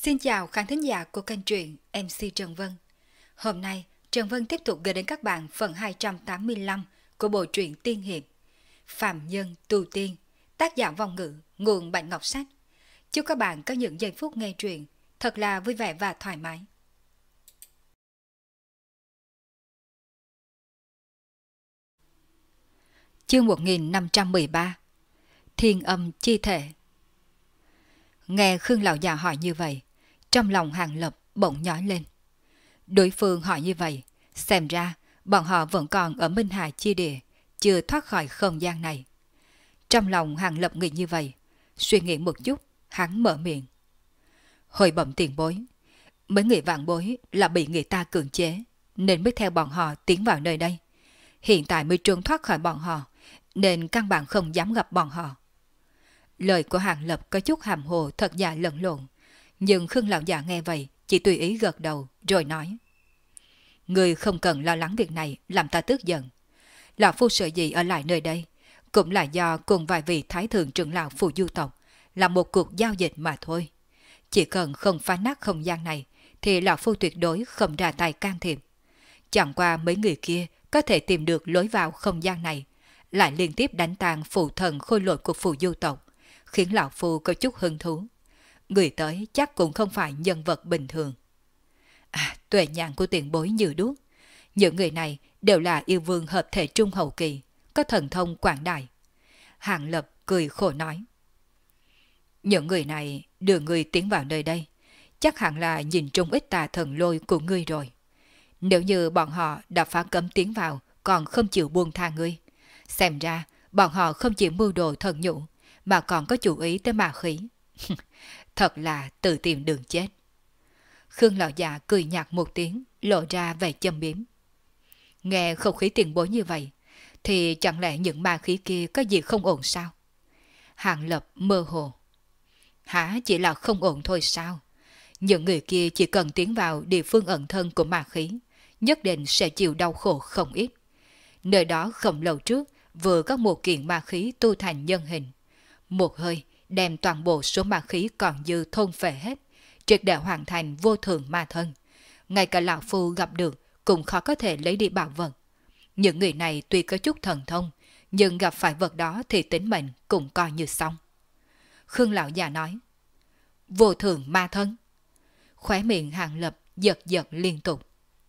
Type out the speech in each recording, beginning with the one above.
Xin chào khán thính giả của kênh truyện MC Trần Vân. Hôm nay, Trần Vân tiếp tục gửi đến các bạn phần 285 của bộ truyện tiên hiệp Phạm Nhân Tu Tiên, tác giả Vong Ngữ, nguồn Bạch Ngọc Sách. Chúc các bạn có những giây phút nghe truyện thật là vui vẻ và thoải mái. Chương 1513 Thiên âm chi thể. Nghe Khương lão già hỏi như vậy, trong lòng Hàng Lập bỗng nhói lên. Đối phương hỏi như vậy, xem ra bọn họ vẫn còn ở Minh Hà chi địa, chưa thoát khỏi không gian này. Trong lòng Hàng Lập nghĩ như vậy, suy nghĩ một chút, hắn mở miệng. Hồi bẩm tiền bối, mấy người vạn bối là bị người ta cưỡng chế, nên mới theo bọn họ tiến vào nơi đây. Hiện tại mới trốn thoát khỏi bọn họ, nên căn bản không dám gặp bọn họ. Lời của Hàng Lập có chút hàm hồ thật giả lẫn lộn, nhưng Khương lão già nghe vậy chỉ tùy ý gật đầu rồi nói: Người không cần lo lắng việc này làm ta tức giận. Lão phu sợ gì ở lại nơi đây cũng là do cùng vài vị thái thượng trưởng lão Phù Du tộc là một cuộc giao dịch mà thôi. Chỉ cần không phá nát không gian này thì lão phu tuyệt đối không ra tay can thiệp. Chẳng qua mấy người kia có thể tìm được lối vào không gian này, lại liên tiếp đánh tàn phụ thần khôi lỗi của Phù Du tộc, khiến lão phu có chút hứng thú. Người tới chắc cũng không phải nhân vật bình thường. Tuệ nhãn của tiền bối như đuốc. Những người này đều là yêu vương hợp thể trung hậu kỳ, có thần thông quảng đại. Hàng Lập cười khổ nói: Những người này đưa người tiến vào nơi đây, chắc hẳn là nhìn trúng ít tà thần lôi của ngươi rồi. Nếu như bọn họ đã phá cấm tiến vào còn không chịu buông tha ngươi, xem ra bọn họ không chỉ mưu đồ thần nhũ mà còn có chủ ý tới ma khí. Thật là tự tìm đường chết. Khương lão già cười nhạt một tiếng, lộ ra vẻ châm biếm. Nghe không khí tiền bối như vậy, thì chẳng lẽ những ma khí kia có gì không ổn sao? Hàng Lập mơ hồ. Hả, chỉ là không ổn thôi sao? Những người kia chỉ cần tiến vào địa phương ẩn thân của ma khí, nhất định sẽ chịu đau khổ không ít. Nơi đó không lâu trước vừa có một kiện ma khí tu thành nhân hình. Một hơi đem toàn bộ số ma khí còn dư thôn phệ hết, triệt để hoàn thành vô thường ma thân. Ngay cả lão phu gặp được cũng khó có thể lấy đi bảo vật. Những người này tuy có chút thần thông, nhưng gặp phải vật đó thì tính mệnh cũng coi như xong. Khương lão già nói: Vô thường ma thân. Khóe miệng Hàng Lập giật giật liên tục.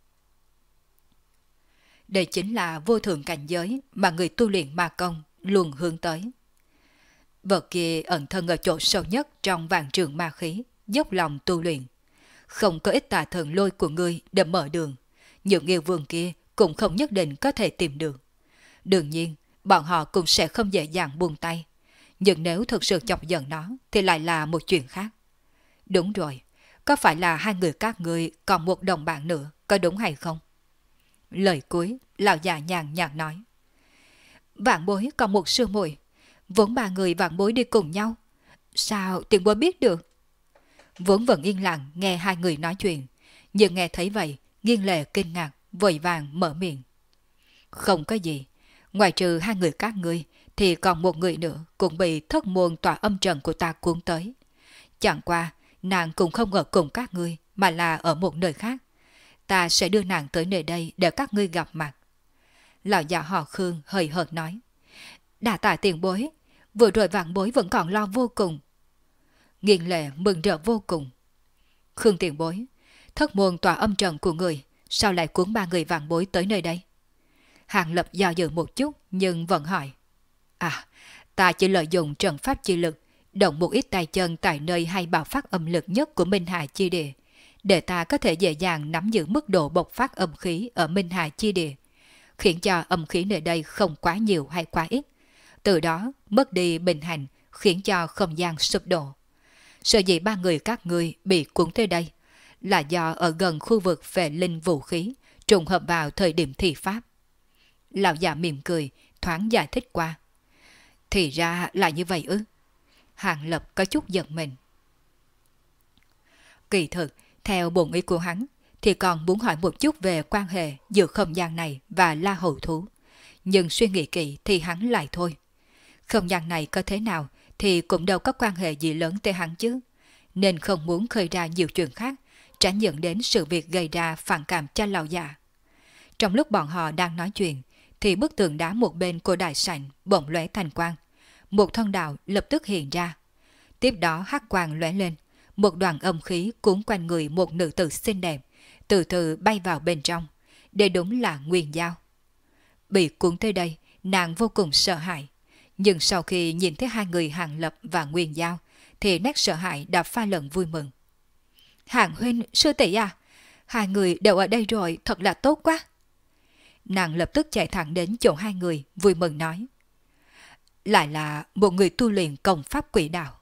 Đây chính là vô thường cảnh giới mà người tu luyện ma công luôn hướng tới. Vật kia ẩn thân ở chỗ sâu nhất trong vạn trường ma khí, dốc lòng tu luyện. Không có ít tà thần lôi của ngươi để mở đường, những yêu vương kia cũng không nhất định có thể tìm được. Đương nhiên, bọn họ cũng sẽ không dễ dàng buông tay. Nhưng nếu thực sự chọc giận nó thì lại là một chuyện khác. Đúng rồi, có phải là hai người các ngươi còn một đồng bạn nữa, có đúng hay không? Lời cuối, lão già nhàn nhạt nói: Vạn bối còn một sư muội, vốn ba người vạn bối đi cùng nhau. Sao tiền bối biết được? Vốn vẫn yên lặng nghe hai người nói chuyện, nhưng nghe thấy vậy, nghiêng lệ kinh ngạc, vội vàng mở miệng. Không có gì, ngoài trừ hai người các ngươi, thì còn một người nữa cũng bị thất môn tỏa âm trần của ta cuốn tới. Chẳng qua, nàng cũng không ở cùng các ngươi, mà là ở một nơi khác. Ta sẽ đưa nàng tới nơi đây để các ngươi gặp mặt. Lão già họ Khương hời hợt nói: Đa tạ tiền bối, vừa rồi vạn bối vẫn còn lo vô cùng. Nghiền lệ mừng rỡ vô cùng. Khương tiền bối, thất môn tòa âm trần của người, sao lại cuốn ba người vạn bối tới nơi đây? Hàng Lập do dự một chút nhưng vẫn hỏi: Ta chỉ lợi dụng trận pháp chi lực, động một ít tay chân tại nơi hay bạo phát âm lực nhất của Minh Hà chi địa, để ta có thể dễ dàng nắm giữ mức độ bộc phát âm khí ở Minh Hà chi địa, khiến cho âm khí nơi đây không quá nhiều hay quá ít, từ đó mất đi bình hành, khiến cho không gian sụp đổ. Sở dĩ ba người các ngươi bị cuốn tới đây là do ở gần khu vực về linh vũ khí, trùng hợp vào thời điểm thi pháp. Lão già mỉm cười, thoáng giải thích qua. Thì ra là như vậy ư? Hàng Lập có chút giận mình. Kỳ thực, theo bổn ý của hắn, thì còn muốn hỏi một chút về quan hệ giữa không gian này và La Hầu Thú. Nhưng suy nghĩ kỹ thì hắn lại thôi. Không gian này có thế nào thì cũng đâu có quan hệ gì lớn tới hắn chứ. nên không muốn khơi ra nhiều chuyện khác, tránh dẫn đến sự việc gây ra phản cảm cho lão già. Trong lúc bọn họ đang nói chuyện, thì bức tường đá một bên của đại sảnh bỗng lóe thành quang. Một thân đạo lập tức hiện ra. Tiếp đó hắc quang lóe lên, một đoàn âm khí cuốn quanh người một nữ tử xinh đẹp, từ từ bay vào bên trong. Đây đúng là Nguyên Giao. Bị cuốn tới đây, nàng vô cùng sợ hãi. Nhưng sau khi nhìn thấy hai người Hàng Lập và Nguyên Giao, thì nét sợ hãi đã pha lẫn vui mừng. Hàng huynh, sư tỷ à, hai người đều ở đây rồi, thật là tốt quá. Nàng lập tức chạy thẳng đến chỗ hai người, vui mừng nói. Lại là một người tu luyện công pháp quỷ đạo.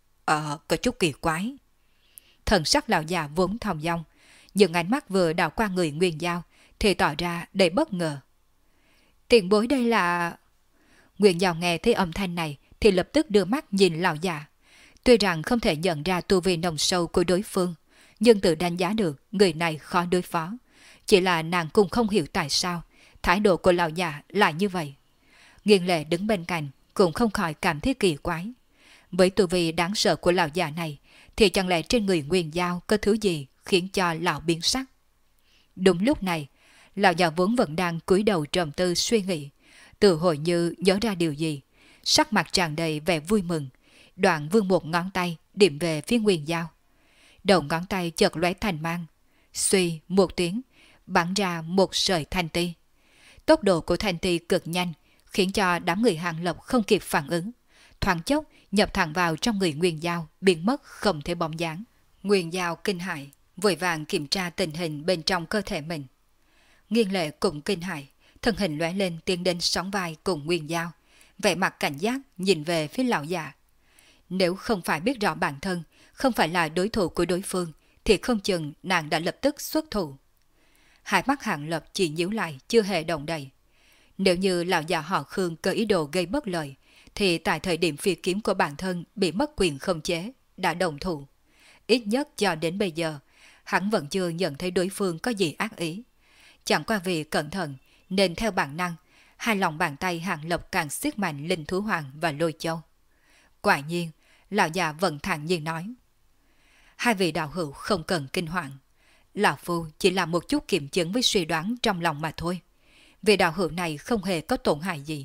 Có chút kỳ quái. Thần sắc lão già vốn thong dong, nhưng ánh mắt vừa đảo qua người Nguyên Giao thì tỏ ra đầy bất ngờ. Tiền bối đây là... Nguyên Giao nghe thấy âm thanh này thì lập tức đưa mắt nhìn lão già. Tuy rằng không thể nhận ra tu vi nồng sâu của đối phương, nhưng tự đánh giá được người này khó đối phó. Chỉ là nàng cũng không hiểu tại sao thái độ của lão già lại như vậy. Nghiên Lệ đứng bên cạnh cũng không khỏi cảm thấy kỳ quái. Với tu vi đáng sợ của lão già này thì chẳng lẽ trên người Nguyên Giao có thứ gì khiến cho lão biến sắc. Đúng lúc này, lão già vốn vẫn đang cúi đầu trầm tư suy nghĩ, tự hồi như nhớ ra điều gì, sắc mặt tràn đầy vẻ vui mừng, đoạn vươn một ngón tay điểm về phía Nguyên Giao. Đầu ngón tay chợt lóe thành mang, suy một tiếng, bắn ra một sợi thanh ti. Tốc độ của thanh ti cực nhanh, khiến cho đám người Hàng Lập không kịp phản ứng, thoáng chốc nhập thẳng vào trong người Nguyên Giao, biến mất không thể bóng dáng. Nguyên Giao kinh hãi, vội vàng kiểm tra tình hình bên trong cơ thể mình. Nghiên Lệ cũng kinh hãi, thân hình lóe lên tiến đến sóng vai cùng Nguyên Giao, vẻ mặt cảnh giác nhìn về phía lão già. Nếu không phải biết rõ bản thân không phải là đối thủ của đối phương, thì không chừng nàng đã lập tức xuất thủ. Hai mắt Hàng Lập chỉ nhíu lại, chưa hề động đậy. Nếu như lão già họ Khương có ý đồ gây bất lợi, thì tại thời điểm phi kiếm của bản thân bị mất quyền không chế, đã đồng thủ. Ít nhất cho đến bây giờ, hắn vẫn chưa nhận thấy đối phương có gì ác ý. Chẳng qua vì cẩn thận, nên theo bản năng, hai lòng bàn tay Hàng Lập càng siết mạnh Linh Thú Hoàng và Lôi Châu. Quả nhiên, lão già vẫn thản nhiên nói. Hai vị đạo hữu không cần kinh hoàng. Lão Phu chỉ là một chút kiểm chứng với suy đoán trong lòng mà thôi. Vị đạo hữu này không hề có tổn hại gì.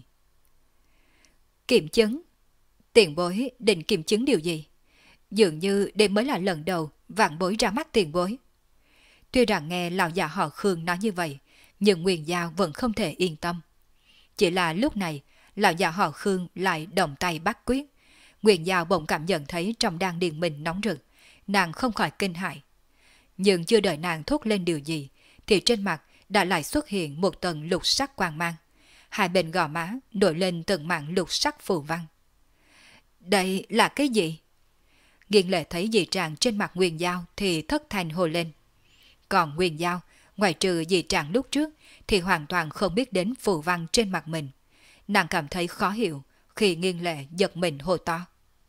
Kiểm chứng? Tiền bối định kiểm chứng điều gì? Dường như đây mới là lần đầu vạn bối ra mắt tiền bối. Tuy rằng nghe lão già họ Khương nói như vậy, nhưng Nguyên Giao vẫn không thể yên tâm. Chỉ là lúc này, lão già họ Khương lại động tay bắt quyết. Nguyên Giao bỗng cảm nhận thấy trong đan điền mình nóng rực, nàng không khỏi kinh hãi. Nhưng chưa đợi nàng thốt lên điều gì, thì trên mặt đã lại xuất hiện một tầng lục sắc quang mang. Hai bên gò má nổi lên từng mảng lục sắc phù văn. Đây là cái gì? Nghiên Lệ thấy dị trạng trên mặt Nguyên Giao thì thất thanh hồ lên. Còn Nguyên Giao, ngoài trừ dị trạng lúc trước, thì hoàn toàn không biết đến phù văn trên mặt mình. Nàng cảm thấy khó hiểu khi Nghiên Lệ giật mình hô to.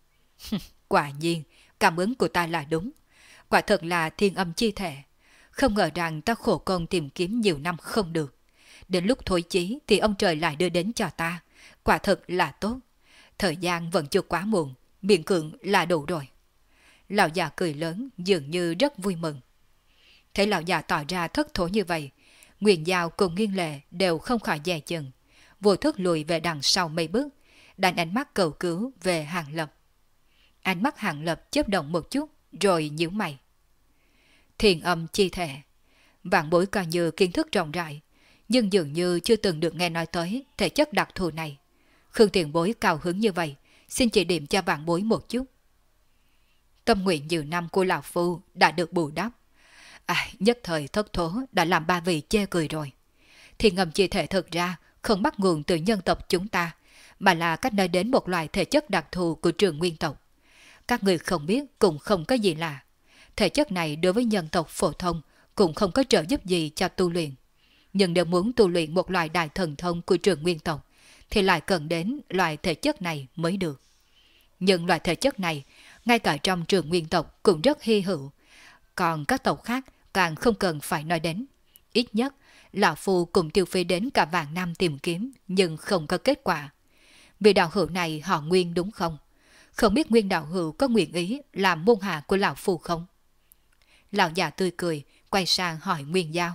Quả nhiên, cảm ứng của ta là đúng. Quả thật là thiên âm chi thể. Không ngờ rằng ta khổ công tìm kiếm nhiều năm không được. Đến lúc thối chí thì ông trời lại đưa đến cho ta. Quả thật là tốt. Thời gian vẫn chưa quá muộn, miễn cưỡng là đủ rồi. Lão già cười lớn, dường như rất vui mừng. Thấy lão già tỏ ra thất thố như vậy, Nguyên Giao cùng Nghiên Lệ đều không khỏi dè chừng, vô thức lùi về đằng sau mấy bước, đánh ánh mắt cầu cứu về Hàng Lập. Ánh mắt Hàng Lập chớp động một chút, rồi nhíu mày. Thiền âm chi thể. Vạn bối coi như kiến thức rộng rãi, nhưng dường như chưa từng được nghe nói tới thể chất đặc thù này. Khương tiền bối cao hứng như vậy, xin chỉ điểm cho vạn bối một chút. Tâm nguyện nhiều năm của lão phu đã được bù đắp. Nhất thời thất thố đã làm ba vị chê cười rồi. Thiền âm chi thể thực ra không bắt nguồn từ nhân tộc chúng ta, mà là cách nói đến một loại thể chất đặc thù của trường nguyên tộc. Các người không biết cũng không có gì lạ. Thể chất này đối với nhân tộc phổ thông cũng không có trợ giúp gì cho tu luyện. Nhưng nếu muốn tu luyện một loại đại thần thông của trường nguyên tộc, thì lại cần đến loại thể chất này mới được. Nhưng loại thể chất này, ngay cả trong trường nguyên tộc cũng rất hy hữu. Còn các tộc khác càng không cần phải nói đến. Ít nhất, lão phu cũng tiêu phí đến cả vạn năm tìm kiếm, nhưng không có kết quả. Vì đạo hữu này họ Nguyên đúng không? không biết Nguyên đạo hữu có nguyện ý làm môn hạ của lão phu không? Lão già tươi cười, quay sang hỏi Nguyên Giao.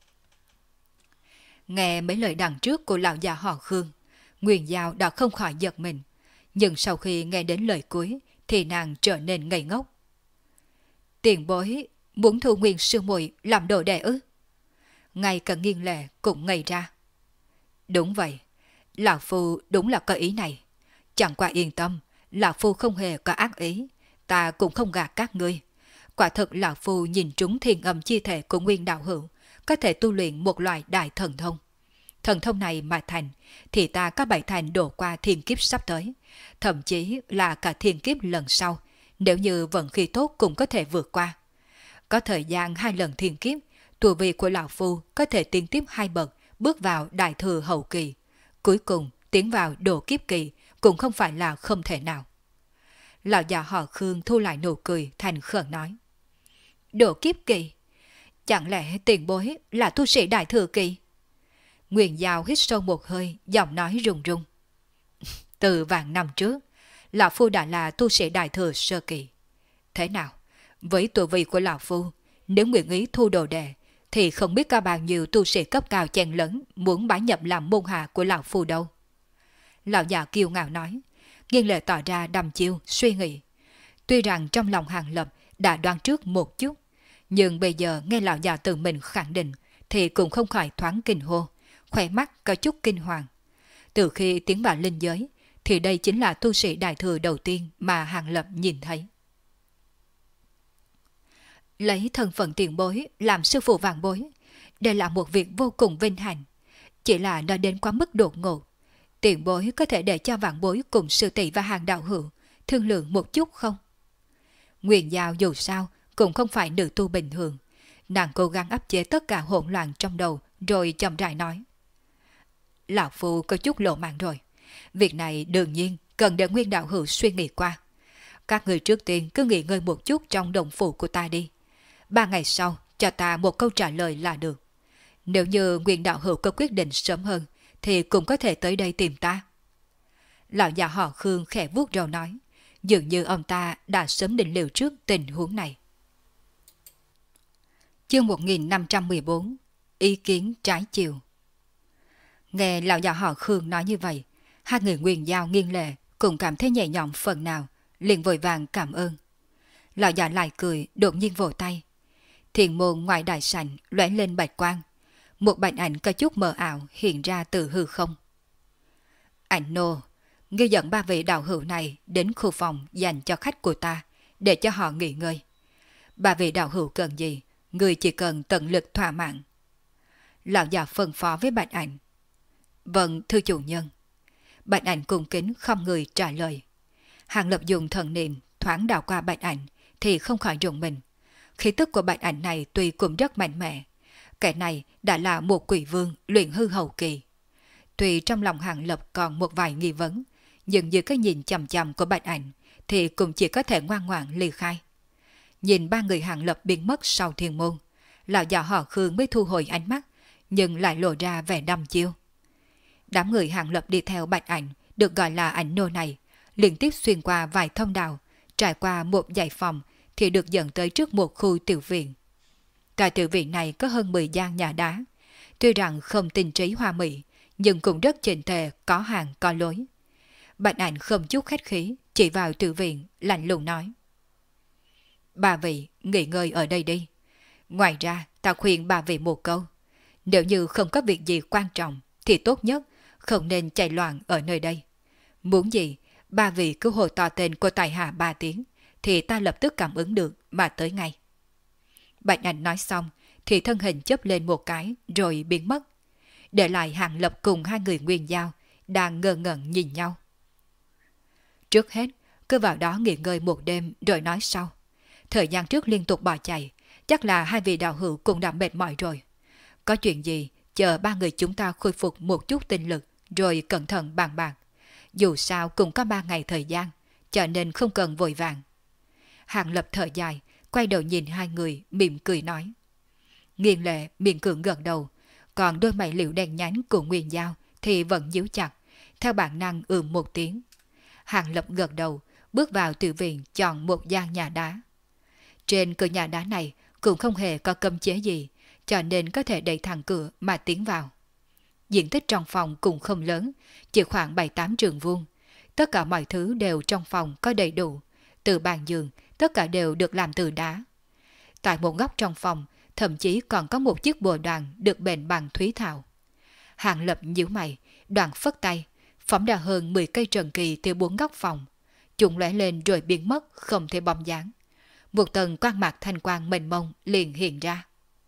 Nghe mấy lời đằng trước của lão già họ Khương, Nguyên Giao đã không khỏi giật mình, nhưng sau khi nghe đến lời cuối thì nàng trở nên ngây ngốc. Tiền bối muốn thu Nguyên sư muội làm đồ đệ ư? Ngay cả Nghiên Lệ cũng ngây ra. Đúng vậy, lão phu đúng là có ý này. Chẳng qua yên tâm, lão phu không hề có ác ý, ta cũng không gạt các ngươi. Quả thực lão phu nhìn trúng thiên âm chi thể của Nguyên đạo hữu, có thể tu luyện một loại đại thần thông. Thần thông này mà thành, thì ta có 7 thành đổ qua thiên kiếp sắp tới, thậm chí là cả thiên kiếp lần sau, nếu như vận khí tốt cũng có thể vượt qua. Có thời gian 2 lần thiên kiếp, tu vi của lão phu có thể tiến tiếp 2 bậc, bước vào đại thừa hậu kỳ. Cuối cùng tiến vào độ kiếp kỳ cũng không phải là không thể nào. Lão già họ Khương thu lại nụ cười, thành khẩn nói. Độ kiếp kỳ? Chẳng lẽ tiền bối là tu sĩ đại thừa kỳ? Nguyên Giao hít sâu một hơi, giọng nói run run. Từ vạn năm trước, lão phu đã là tu sĩ đại thừa sơ kỳ. Thế nào? Với tu vi của lão phu, nếu nguyện ý thu đồ đệ, thì không biết có bao nhiêu tu sĩ cấp cao chen lấn muốn bái nhập làm môn hạ của lão phu đâu. Lão già kiêu ngạo nói, Nghiên Lệ tỏ ra đăm chiêu, suy nghĩ. Tuy rằng trong lòng Hàng Lập đã đoán trước một chút, nhưng bây giờ nghe lão già tự mình khẳng định thì cũng không khỏi thoáng kinh hô, khỏe mắt có chút kinh hoàng. Từ khi tiến vào linh giới, thì đây chính là tu sĩ đại thừa đầu tiên mà Hàng Lập nhìn thấy. Lấy thân phận tiền bối làm sư phụ vạn bối, đây là một việc vô cùng vinh hạnh. Chỉ là nó đến quá mức đột ngột. Tiền bối có thể để cho vạn bối cùng sư tỷ và Hàng đạo hữu thương lượng một chút không? Nguyên Giao dù sao cũng không phải nữ tu bình thường. Nàng cố gắng áp chế tất cả hỗn loạn trong đầu rồi chậm rãi nói. Lão phu có chút lộ mạng rồi. Việc này đương nhiên cần để Nguyên đạo hữu suy nghĩ qua. Các người trước tiên cứ nghỉ ngơi một chút trong đồng phủ của ta đi. 3 ngày sau cho ta một câu trả lời là được. Nếu như Nguyên đạo hữu có quyết định sớm hơn thì cũng có thể tới đây tìm ta. Lão già họ Khương khẽ vuốt râu nói, dường như ông ta đã sớm định liệu trước tình huống này. Chương 1514. Ý kiến trái chiều. Nghe lão già họ Khương nói như vậy, hai người Nguyên Giao Nghiên Lệ cũng cảm thấy nhẹ nhõm phần nào, liền vội vàng cảm ơn. Lão già lại cười, đột nhiên vỗ tay. Thiền môn ngoài đại sảnh lóe lên bạch quang, một bạch ảnh có chút mờ ảo hiện ra từ hư không. Ảnh nô, ngươi dẫn 3 vị đạo hữu này đến khu phòng dành cho khách của ta, để cho họ nghỉ ngơi. 3 vị đạo hữu cần gì, ngươi chỉ cần tận lực thỏa mãn. Lão già phân phó với bạch ảnh. Vâng, thưa chủ nhân. Bạch ảnh cung kính không người trả lời. Hàng Lập dùng thần niệm thoáng đảo qua bạch ảnh thì không khỏi rùng mình. Khí tức của bạch ảnh này tuy cũng rất mạnh mẽ, kẻ này đã là một quỷ vương luyện hư hậu kỳ. Tuy trong lòng Hàng Lập còn một vài nghi vấn, nhưng dưới cái nhìn chằm chằm của bạch ảnh thì cũng chỉ có thể ngoan ngoãn ly khai. Nhìn 3 người Hàng Lập biến mất sau thiên môn, lão già họ Khương mới thu hồi ánh mắt, nhưng lại lộ ra vẻ đăm chiêu. Đám người Hàng Lập đi theo bạch ảnh, được gọi là ảnh nô này, liên tiếp xuyên qua vài thông đạo, trải qua một dãy phòng thì được dẫn tới trước một khu tiểu viện. Cả tiểu viện này có hơn 10 gian nhà đá, tuy rằng không tinh trí hoa mỹ, nhưng cũng rất chỉnh tề, có hàng có lối. Bạch ảnh không chút khách khí, chỉ vào tiểu viện, lạnh lùng nói. 3 vị, nghỉ ngơi ở đây đi. Ngoài ra, ta khuyên 3 vị một câu. Nếu như không có việc gì quan trọng, thì tốt nhất không nên chạy loạn ở nơi đây. Muốn gì, 3 vị cứ hồ to tên của tài hạ 3 tiếng, thì ta lập tức cảm ứng được mà tới ngay. Bạch ảnh nói xong, thì thân hình chớp lên một cái rồi biến mất. Để lại Hàng Lập cùng 2 người Nguyên Giao đang ngơ ngẩn nhìn nhau. Trước hết, cứ vào đó nghỉ ngơi một đêm rồi nói sau. Thời gian trước liên tục bỏ chạy, chắc là 2 vị đạo hữu cũng đã mệt mỏi rồi. Có chuyện gì, chờ 3 người chúng ta khôi phục một chút tinh lực rồi cẩn thận bàn bạc. Dù sao cũng có 3 ngày thời gian, cho nên không cần vội vàng. Hàng Lập thở dài, quay đầu nhìn 2 người, mỉm cười nói. Nghiên Lệ miệng cưỡng gật đầu, còn đôi mày liễu đen nhánh của Nguyên Giao thì vẫn nhíu chặt, theo bản năng một tiếng. Hàng Lập gật đầu, bước vào tiểu viện chọn một gian nhà đá. Trên cửa nhà đá này cũng không hề có cấm chế gì, cho nên có thể đẩy thẳng cửa mà tiến vào. Diện tích trong phòng cũng không lớn, chỉ khoảng 7-8 trượng vuông. Tất cả mọi thứ đều trong phòng có đầy đủ, từ bàn giường, tất cả đều được làm từ đá. Tại một góc trong phòng, thậm chí còn có một chiếc bồ đoàn được bền bằng thúy thảo. Hàng Lập nhíu mày, đoạn phất tay, phóng ra hơn 10 cây trần kỳ từ 4 góc phòng. Chúng lóe lên rồi biến mất, không thể bóng dáng. Một tầng quang mạc thanh quang mênh mông liền hiện ra.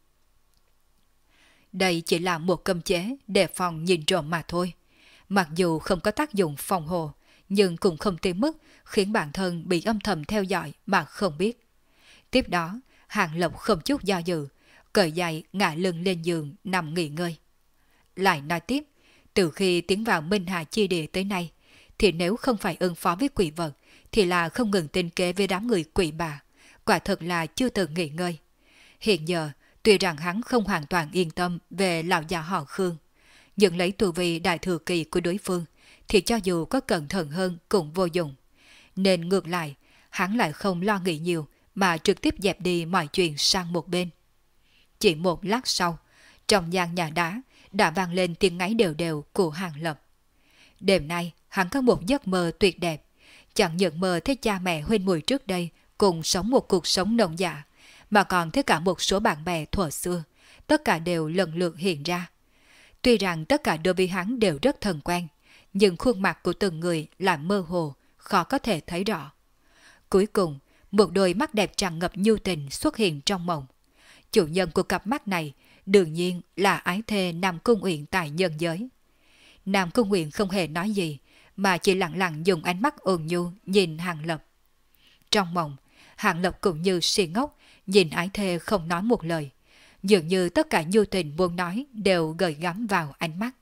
Đây chỉ là một cấm chế để phòng nhìn trộm mà thôi. Mặc dù không có tác dụng phòng hộ, nhưng cũng không tới mức khiến bản thân bị âm thầm theo dõi mà không biết. Tiếp đó, Hàng Lập không chút do dự, cởi giày ngả lưng lên giường nằm nghỉ ngơi. Lại nói tiếp, từ khi tiến vào Minh Hà Chi Địa tới nay, thì nếu không phải ứng phó với quỷ vật, thì là không ngừng tính kế với đám người quỷ bà, quả thật là chưa từng nghỉ ngơi. Hiện giờ, tuy rằng hắn không hoàn toàn yên tâm về lão già họ Khương, nhưng lấy tu vi đại thừa kỳ của đối phương, thì cho dù có cẩn thận hơn cũng vô dụng. Nên ngược lại, hắn lại không lo nghĩ nhiều mà trực tiếp dẹp đi mọi chuyện sang một bên. Chỉ một lát sau, trong gian nhà đá đã vang lên tiếng ngáy đều đều của Hàng Lập. Đêm nay, hắn có một giấc mơ tuyệt đẹp. Chẳng những mơ thấy cha mẹ huynh muội trước đây cùng sống một cuộc sống nông dạ, mà còn thấy cả một số bạn bè thuở xưa, tất cả đều lần lượt hiện ra. Tuy rằng tất cả đối với hắn đều rất thân quen, nhưng khuôn mặt của từng người là mơ hồ, khó có thể thấy rõ. Cuối cùng, một đôi mắt đẹp tràn ngập nhu tình xuất hiện trong mộng. Chủ nhân của cặp mắt này đương nhiên là ái thê Nam Cung Uyển tại nhân giới. Nam Cung Uyển không hề nói gì, mà chỉ lặng lặng dùng ánh mắt ôn nhu nhìn Hàng Lập. Trong mộng, Hàng Lập cũng như si ngốc, nhìn ái thê không nói một lời. Dường như tất cả nhu tình muốn nói đều gợi gắm vào ánh mắt.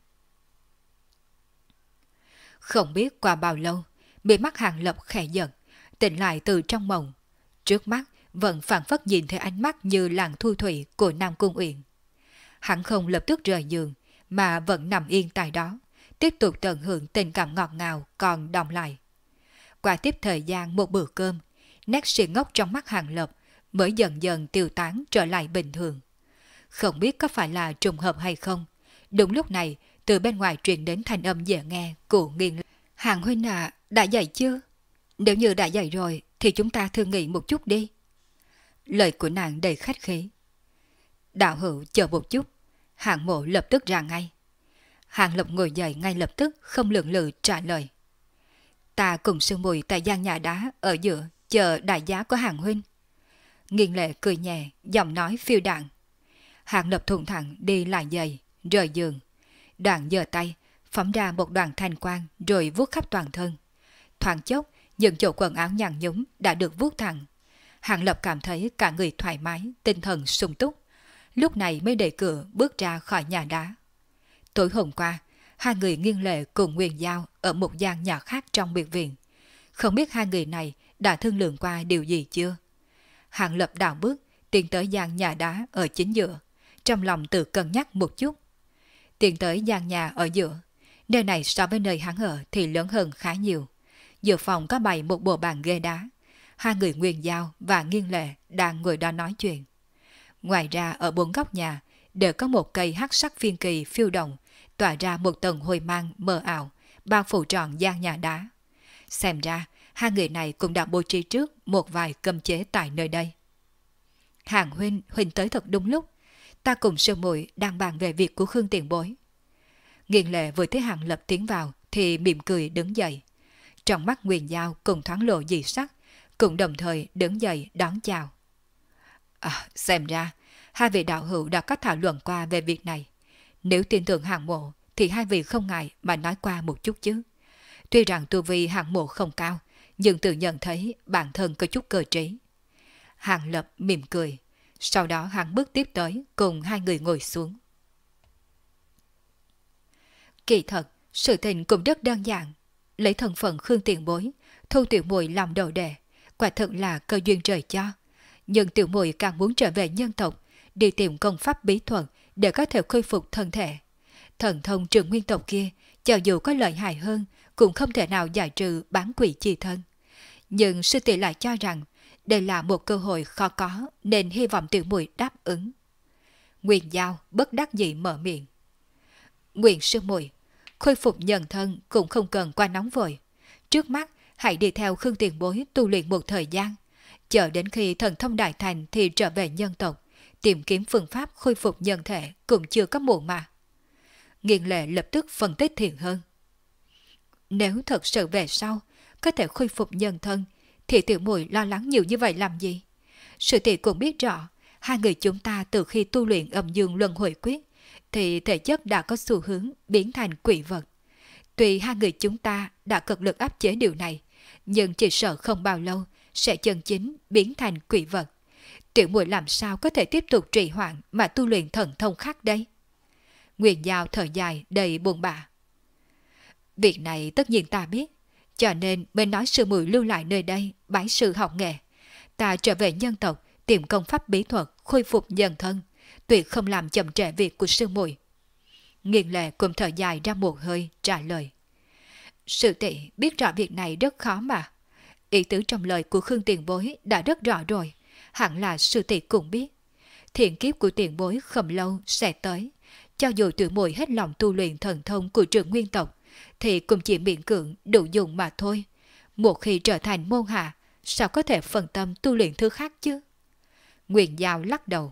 Không biết qua bao lâu, bị mắt Hàng Lập khẽ giật, tỉnh lại từ trong mộng. Trước mắt vẫn phảng phất nhìn thấy ánh mắt như làn thu thủy của Nam Cung Uyển. Hắn không lập tức rời giường, mà vẫn nằm yên tại đó, tiếp tục tận hưởng tình cảm ngọt ngào còn đọng lại. Qua tiếp thời gian một bữa cơm, nét si ngốc trong mắt Hàng Lập mới dần dần tiêu tán trở lại bình thường. Không biết có phải là trùng hợp hay không, đúng lúc này từ bên ngoài truyền đến thanh âm dễ nghe của Nghiên. Hàng huynh à, đã dậy chưa? Nếu như đã dậy rồi thì chúng ta thương nghị một chút đi. Lời của nàng đầy khách khí. Đạo hữu chờ một chút. Hàng Mộ lập tức ra ngay. Hàng Lập ngồi dậy ngay lập tức, không lưỡng lự trả lời. Ta cùng sư muội tại gian nhà đá ở giữa chờ đại giá của Hàng huynh. Nghiên Lệ cười nhẹ, giọng nói phiêu đạn. Hàng Lập thùng thẳng đi lại giày, rời giường. Đoạn giơ tay, phóng ra một đoàn thanh quang rồi vuốt khắp toàn thân. Thoáng chốc, những chỗ quần áo nhăn nhúm đã được vuốt thẳng. Hàng Lập cảm thấy cả người thoải mái, tinh thần sung túc. Lúc này mới đẩy cửa bước ra khỏi nhà đá. Tối hôm qua, hai người Nghiên Lệ cùng Nguyên Giao ở một gian nhà khác trong biệt viện. Không biết hai người này đã thương lượng qua điều gì chưa? Hàng Lập đảo bước, tiến tới gian nhà đá ở chính giữa, trong lòng tự cân nhắc một chút. Tiến tới gian nhà ở giữa, nơi này so với nơi hắn ở thì lớn hơn khá nhiều. Giữa phòng có bày một bộ bàn ghế đá. Hai người Nguyên Giao và Nghiên Lệ đang ngồi đó nói chuyện. Ngoài ra ở bốn góc nhà đều có một cây hắc sắc phiên kỳ phiêu động, tỏa ra một tầng hồi mang mờ ảo, bao phủ trọn gian nhà đá. Xem ra, hai người này cũng đã bố trí trước một vài cấm chế tại nơi đây. Hàng huynh, huynh tới thật đúng lúc. Ta cùng sư muội đang bàn về việc của Khương tiền bối. Nghiên Lệ vừa thấy Hàng Lập tiến vào thì mỉm cười đứng dậy. Trong mắt Nguyên Giao cùng thoáng lộ dị sắc, cũng đồng thời đứng dậy đón chào. Xem ra, hai vị đạo hữu đã có thảo luận qua về việc này. Nếu tin tưởng Hàng Mộ thì hai vị không ngại mà nói qua một chút chứ. Tuy rằng tu vi Hàng Mộ không cao, nhưng tự nhận thấy bản thân có chút cơ trí. Hàng Lập mỉm cười, sau đó hắn bước tiếp tới cùng hai người ngồi xuống. Kỳ thật, sự tình cũng rất đơn giản. Lấy thân phận Khương tiền bối, thu tiểu muội làm đồ đệ, quả thật là cơ duyên trời cho. Nhưng tiểu muội càng muốn trở về nhân tộc, đi tìm công pháp bí thuật để có thể khôi phục thân thể. Thần thông trường nguyên tộc kia, cho dù có lợi hại hơn, cũng không thể nào giải trừ bán quỷ chi thân. Nhưng sư tỷ lại cho rằng đây là một cơ hội khó có nên hy vọng Tiểu Muội đáp ứng. Nguyên Giao bất đắc dĩ mở miệng. Nguyện sư muội, khôi phục nhân thân cũng không cần qua nóng vội. Trước mắt hãy đi theo Khương Tiền Bối tu luyện một thời gian. Chờ đến khi thần thông đại thành thì trở về nhân tộc, tìm kiếm phương pháp khôi phục nhân thể cũng chưa có muộn mà. Nghiên Lệ lập tức phân tích thiện hơn. Nếu thật sự về sau có thể khôi phục nhân thân thì Tiểu Muội lo lắng nhiều như vậy làm gì? Sư tỷ cũng biết rõ, hai người chúng ta từ khi tu luyện âm dương luân hồi quyết thì thể chất đã có xu hướng biến thành quỷ vật. Tuy hai người chúng ta đã cực lực áp chế điều này, nhưng chỉ sợ không bao lâu sẽ chân chính biến thành quỷ vật. Tiểu Muội làm sao có thể tiếp tục trì hoãn mà tu luyện thần thông khác đây? Nguyên Giao thở dài đầy buồn bã. Việc này tất nhiên ta biết, cho nên mới nói sư muội lưu lại nơi đây bái sư học nghề. Ta trở về nhân tộc tìm công pháp bí thuật khôi phục nhân thân, tuyệt không làm chậm trễ việc của sư muội. Nghiên Lệ cùng thở dài ra một hơi trả lời. Sư tỷ biết rõ việc này rất khó mà. Ý tứ trong lời của Khương Tiền Bối đã rất rõ rồi, hẳn là sư tỷ cũng biết. Thiện kiếp của Tiền Bối không lâu sẽ tới. Cho dù Tiểu Muội hết lòng tu luyện thần thông của Trường Nguyên tộc, thì cũng chỉ miễn cưỡng đủ dùng mà thôi. Một khi trở thành môn hạ, sao có thể phân tâm tu luyện thứ khác chứ? Nguyên Giao lắc đầu.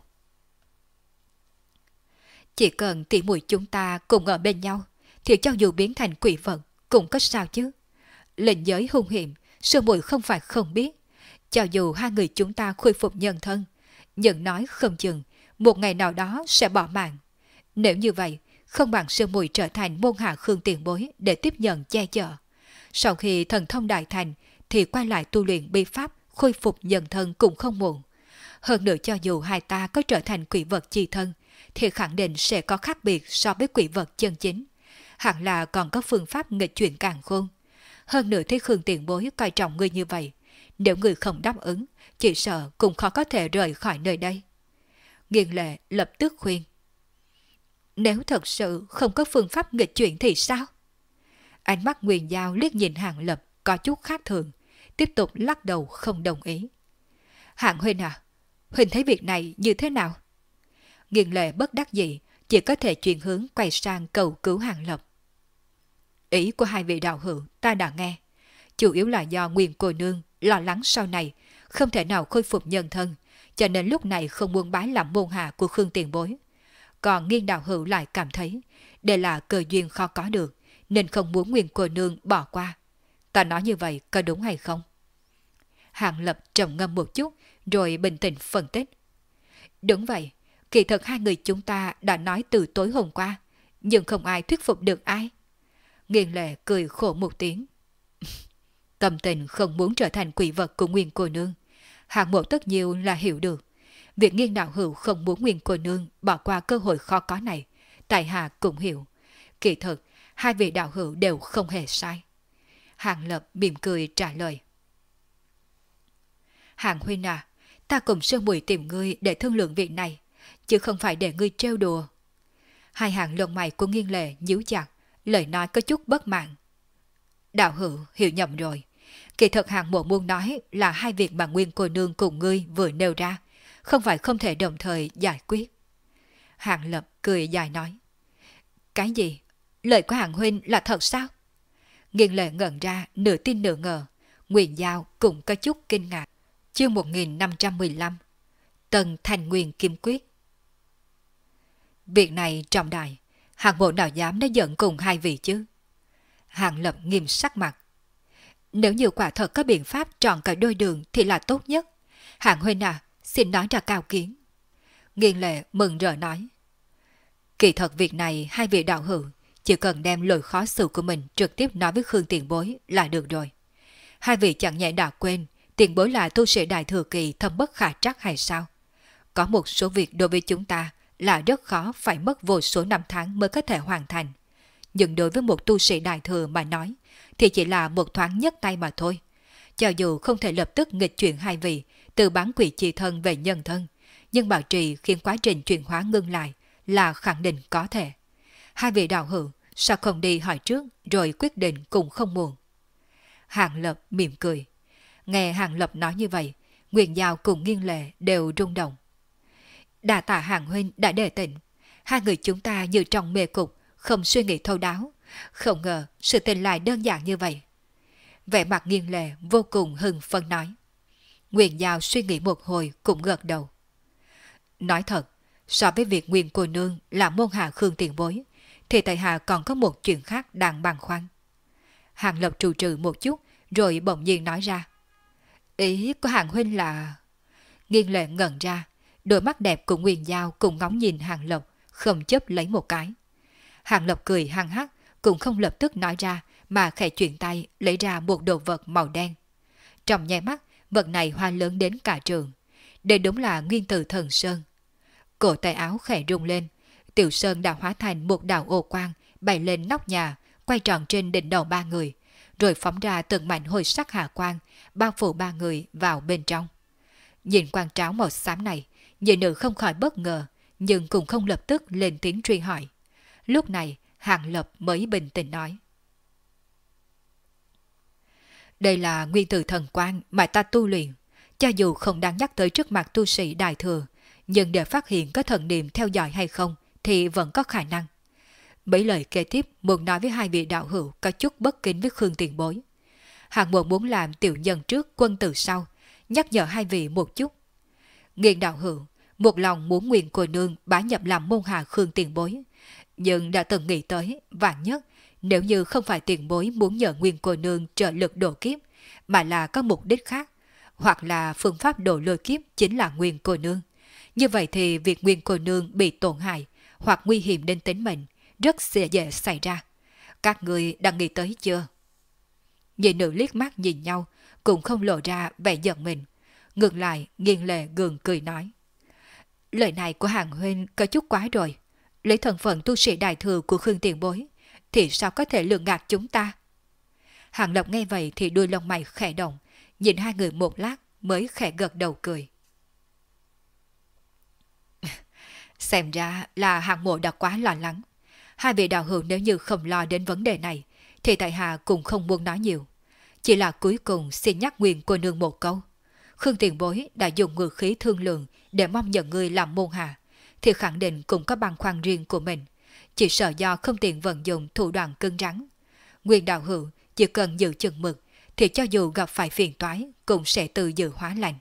Chỉ cần tỷ muội chúng ta cùng ở bên nhau, thì cho dù biến thành quỷ vật cũng có sao chứ? Lệnh giới hung hiểm, sư muội không phải không biết. Cho dù hai người chúng ta khôi phục nhân thân, nhưng nói không chừng một ngày nào đó sẽ bỏ mạng. Nếu như vậy, không bằng sư muội trở thành môn hạ Khương Tiền Bối để tiếp nhận che chở. Sau khi thần thông đại thành thì quay lại tu luyện bí pháp khôi phục nhân thân cũng không muộn. Hơn nữa cho dù hai ta có trở thành quỷ vật chi thân thì khẳng định sẽ có khác biệt so với quỷ vật chân chính. Hẳn là còn có phương pháp nghịch chuyển càn khôn. Hơn nữa thấy Khương Tiền Bối coi trọng ngươi như vậy, nếu ngươi không đáp ứng, chỉ sợ cũng khó có thể rời khỏi nơi đây. Nghiên Lệ lập tức khuyên. Nếu thật sự không có phương pháp nghịch chuyển thì sao? Ánh mắt Nguyên Giao liếc nhìn Hàng Lập có chút khác thường, tiếp tục lắc đầu không đồng ý. Hạng huynh à, huynh thấy việc này như thế nào? Nghiên Lệ bất đắc dĩ, chỉ có thể chuyển hướng quay sang cầu cứu Hàng Lập. Ý của hai vị đạo hữu ta đã nghe, chủ yếu là do Nguyên cô nương lo lắng sau này không thể nào khôi phục nhân thân, cho nên lúc này không muốn bái làm môn hạ của Khương Tiền Bối. Còn Nghiên đạo hữu lại cảm thấy đây là cơ duyên khó có được, nên không muốn Nguyên cô nương bỏ qua. Ta nói như vậy có đúng hay không? Hàng Lập trầm ngâm một chút rồi bình tĩnh phân tích. Đúng vậy, kỳ thật hai người chúng ta đã nói từ tối hôm qua, nhưng không ai thuyết phục được ai. Nghiên Lệ cười khổ một tiếng. Tâm tình không muốn trở thành quỷ vật của Nguyên cô nương, Hạng Mộ tất nhiều là hiểu được. Việc Nghiên đạo hữu không muốn Nguyên cô nương bỏ qua cơ hội khó có này, tại hạ cũng hiểu. Kỳ thực, hai vị đạo hữu đều không hề sai. Hàng Lập mỉm cười trả lời. Hàng huynh à, ta cùng Sơn Mùi tìm ngươi để thương lượng việc này, chứ không phải để ngươi trêu đùa. Hai hàng lông mày của Nghiên Lệ nhíu chặt, lời nói có chút bất mãn. Đạo hữu hiểu nhầm rồi. Kỳ thật Hàng Mộ muốn nói là hai việc mà Nguyên cô nương cùng ngươi vừa nêu ra, không phải không thể đồng thời giải quyết. Hàng Lập cười dài nói. Cái gì? Lời của Hàng huynh là thật sao? Nghiên Lệ ngẩn ra nửa tin nửa ngờ. Nguyên Giao cũng có chút kinh ngạc. Chương 1515 Tần Thành Nguyên Kim Quyết. Việc này trọng đại, Hàng Mộ nào dám nói giận cùng hai vị chứ? Hàng Lập nghiêm sắc mặt. Nếu như quả thật có biện pháp tròn cả đôi đường thì là tốt nhất. Hàng huynh à, xin nói ra cao kiến. Nghiên Lệ mừng rỡ nói. Kỳ thật việc này hai vị đạo hữu chỉ cần đem lỗi khó xử của mình trực tiếp nói với Khương Tiền Bối là được rồi. Hai vị chẳng nhẽ đã quên Tiền Bối là tu sĩ đại thừa kỳ thâm bất khả trắc hay sao? Có một số việc đối với chúng ta là rất khó, phải mất vô số năm tháng mới có thể hoàn thành. Nhưng đối với một tu sĩ đại thừa mà nói thì chỉ là một thoáng nhấc tay mà thôi. Cho dù không thể lập tức nghịch chuyển hai vị từ bán quỷ chi thân về nhân thân, nhưng bảo trì khiến quá trình chuyển hóa ngưng lại là khẳng định có thể. Hai vị đạo hữu sao không đi hỏi trước rồi quyết định cũng không muộn. Hạng Lập mỉm cười. Nghe Hàng Lập nói như vậy, Nguyên Giao cùng Nghiên Lệ đều rung động. Đa tạ Hàng huynh đã đề tỉnh, hai người chúng ta như trong mê cục, không suy nghĩ thấu đáo, không ngờ sự tình lại đơn giản như vậy. Vẻ mặt Nghiên Lệ vô cùng hưng phấn nói. Nguyên Giao suy nghĩ một hồi cũng gật đầu. Nói thật, so với việc Nguyên cô nương là môn hạ Khương tiền bối, thì tại hạ còn có một chuyện khác đang băn khoăn. Hàng Lập trù trừ một chút, rồi bỗng nhiên nói ra. Ý của Hàng huynh là... Nghiên Lệ ngẩn ra, đôi mắt đẹp của Nguyên Giao cùng ngóng nhìn Hàng Lập, không chấp lấy một cái. Hàng Lập cười hăng hắc, cũng không lập tức nói ra, mà khẽ chuyển tay lấy ra một đồ vật màu đen. Trong nháy mắt, vật này hoa lớn đến cả trường. Đây đúng là nguyên tử thần sơn. Cổ tay áo khẽ rung lên, Tiểu Sơn đã hóa thành một đạo ô quang bay lên nóc nhà, quay tròn trên đỉnh đầu ba người, rồi phóng ra từng mảnh hồi sắc hạ quang, bao phủ ba người vào bên trong. Nhìn quang tráo màu xám này, nhị nữ không khỏi bất ngờ, nhưng cũng không lập tức lên tiếng truy hỏi. Lúc này, Hàng Lập mới bình tĩnh nói. Đây là nguyên tử thần quang mà ta tu luyện, cho dù không đáng nhắc tới trước mặt tu sĩ đại thừa, nhưng để phát hiện có thần niệm theo dõi hay không thì vẫn có khả năng. Mấy lời kế tiếp muốn nói với hai vị đạo hữu có chút bất kính với Khương tiền bối. Hàng Mộ muốn làm tiểu nhân trước quân tử sau, nhắc nhở hai vị một chút. Nghiên đạo hữu một lòng muốn Nguyên cô nương bá nhập làm môn hạ Khương tiền bối, nhưng đã từng nghĩ tới vạn nhất nếu như không phải tiền bối muốn nhờ Nguyên cô nương trợ lực độ kiếp, mà là có mục đích khác, hoặc là phương pháp độ lôi kiếp chính là Nguyên cô nương. Như vậy thì việc Nguyên cô nương bị tổn hại hoặc nguy hiểm đến tính mệnh rất dễ xảy ra. Các người đã nghĩ tới chưa? Nhị nữ liếc mắt nhìn nhau, cũng không lộ ra vẻ giận mình. Ngược lại, Nghiên Lệ gượng cười nói. Lời này của Hàng huynh có chút quá rồi. Lấy thân phận tu sĩ đại thừa của Khương tiền bối, thì sao có thể lường gạt chúng ta? Hàng Lập nghe vậy thì đuôi lông mày khẽ động, nhìn hai người một lát mới khẽ gật đầu cười. Xem ra là Hàng Mộ đã quá lo lắng. Hai vị đạo hữu nếu như không lo đến vấn đề này, thì tại hạ cũng không muốn nói nhiều. Chỉ là cuối cùng xin nhắc Nguyên cô nương một câu. Khương tiền bối đã dùng ngữ khí thương lượng để mong nhận người làm môn hạ, thì khẳng định cũng có băn khoăn riêng của mình. Chỉ sợ do không tiện vận dụng thủ đoạn cứng rắn. Nguyên đạo hữu chỉ cần giữ chừng mực, thì cho dù gặp phải phiền toái cũng sẽ tự giữ hóa lành.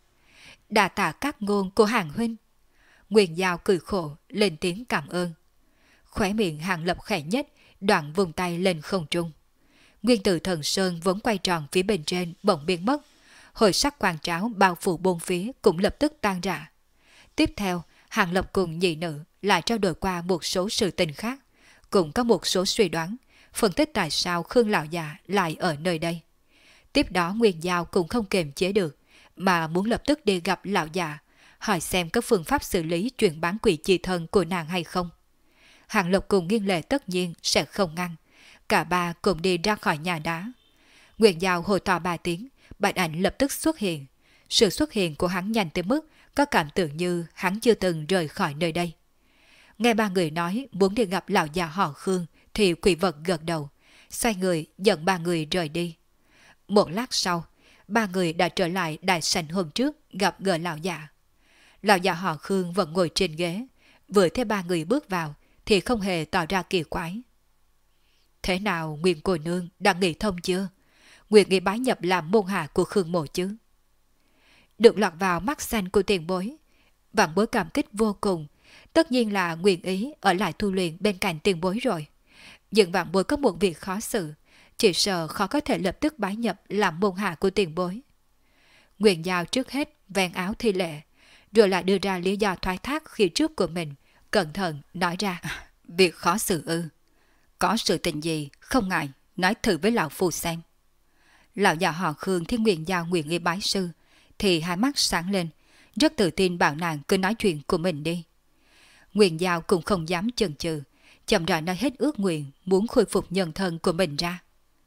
Đa tạ các ngôn của Hàng huynh. Nguyên Giao cười khổ lên tiếng cảm ơn. Khóe miệng Hàng Lập khẽ nhất, đoạn vùng tay lên không trung. Nguyên tử thần sơn vốn quay tròn phía bên trên bỗng biến mất, hồi sắc quang tráo bao phủ bốn phía cũng lập tức tan rã. Tiếp theo, Hàng Lập cùng nhị nữ lại trao đổi qua một số sự tình khác, cũng có một số suy đoán, phân tích tại sao Khương lão già lại ở nơi đây. Tiếp đó Nguyên Giao cũng không kiềm chế được, mà muốn lập tức đi gặp lão già, hỏi xem có phương pháp xử lý chuyện bán quỷ chi thân của nàng hay không. Hàng Lập cùng Nghiên Lệ tất nhiên sẽ không ngăn, cả ba cùng đi ra khỏi nhà đá. Nguyên Giao hồi to 3 tiếng, Bạch Ảnh lập tức xuất hiện. Sự xuất hiện của hắn nhanh tới mức có cảm tưởng như hắn chưa từng rời khỏi nơi đây. Nghe ba người nói muốn đi gặp lão già họ Khương, thì quỷ vật gật đầu, xoay người dẫn ba người rời đi. Một lát sau, ba người đã trở lại đại sảnh hôm trước gặp gỡ lão già. Lão già họ Khương vẫn ngồi trên ghế, vừa thấy ba người bước vào thì không hề tỏ ra kỳ quái. Thế nào Nguyên cô nương đã nghĩ thông chưa? Nguyện nghĩ bái nhập làm môn hạ của Khương mộ chứ? Được lọt vào mắt xanh của tiền bối, vạn bối cảm kích vô cùng. Tất nhiên là nguyện ý ở lại tu luyện bên cạnh tiền bối rồi. Nhưng vạn bối có một việc khó xử, chỉ sợ khó có thể lập tức bái nhập làm môn hạ của tiền bối. Nguyên Giao trước hết vén áo thi lệ, rồi lại đưa ra lý do thoái thác khi trước của mình, cẩn thận nói ra. Việc khó xử ư? Có sự tình gì không ngại nói thử với lão phu xem. Lão già họ Khương thấy Nguyên Giao nguyện ý bái sư thì hai mắt sáng lên, rất tự tin bảo nàng cứ nói chuyện của mình đi. Nguyên Giao cũng không dám chần chừ, chậm rãi nói hết ước nguyện muốn khôi phục nhân thân của mình ra.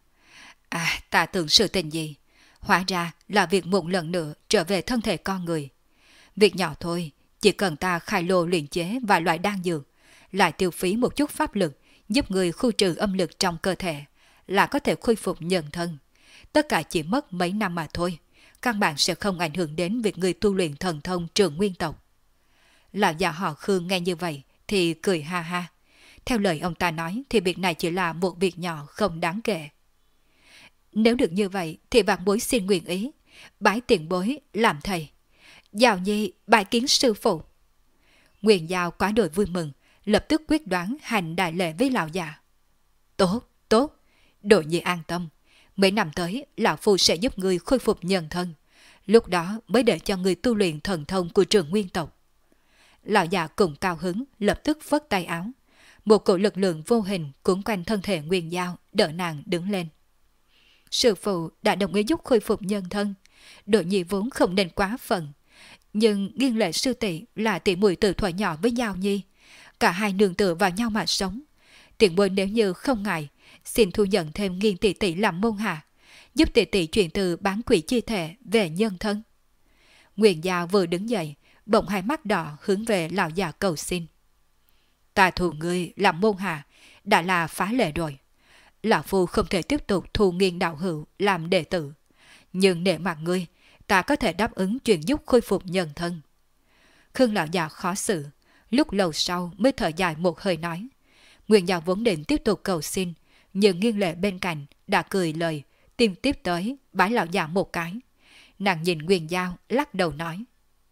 Ta tưởng sự tình gì, hóa ra là việc một lần nữa trở về thân thể con người. Việc nhỏ thôi, chỉ cần ta khai lô luyện chế vài loại đan dược, lại tiêu phí một chút pháp lực giúp người khu trừ âm lực trong cơ thể, là có thể khôi phục nhân thân. tất cả chỉ mất mấy năm mà thôi, căn bản sẽ không ảnh hưởng đến việc người tu luyện thần thông Trường Nguyên tộc. Lão già họ Khương nghe như vậy thì cười ha ha. Theo lời ông ta nói thì việc này chỉ là một việc nhỏ không đáng kể. Nếu được như vậy thì vạn bối xin nguyện ý, bái tiền bối làm thầy. Giao nhi bái kiến sư phụ. Nguyên Giao quá đỗi vui mừng, lập tức quyết đoán hành đại lễ với lão già. Tốt, tốt, Đồ nhi an tâm. Mấy năm tới, lão phu sẽ giúp ngươi khôi phục nhân thân. Lúc đó mới để cho ngươi tu luyện thần thông của Trường Nguyên tộc. Lão già cùng cao hứng, lập tức phất tay áo. Một cổ lực lượng vô hình cuốn quanh thân thể Nguyên Giao, đỡ nàng đứng lên. Sư phụ đã đồng ý giúp khôi phục nhân thân. Đồ nhi vốn không nên quá phận. Nhưng Nghiên Lệ sư tỷ là tỷ muội từ thuở nhỏ với Giao nhi. Cả hai nương tựa vào nhau mà sống. Tiền bối nếu như không ngại, xin thu nhận thêm Nghiên tỷ tỷ làm môn hạ, giúp tỷ tỷ chuyển từ bán quỷ chi thể về nhân thân. Nguyên Giao vừa đứng dậy, bỗng hai mắt đỏ hướng về lão già cầu xin. Ta thu ngươi làm môn hạ đã là phá lệ rồi. Lão phu không thể tiếp tục thu Nghiên đạo hữu làm đệ tử, nhưng nể mặt ngươi, ta có thể đáp ứng chuyện giúp khôi phục nhân thân. Khương lão già khó xử, lúc lâu sau mới thở dài một hơi nói. Nguyên Giao vốn định tiếp tục cầu xin, nhưng Nghiên Lệ bên cạnh đã cười lời, tìm tiếp tới bái lão già một cái. Nàng nhìn Nguyên Giao lắc đầu nói.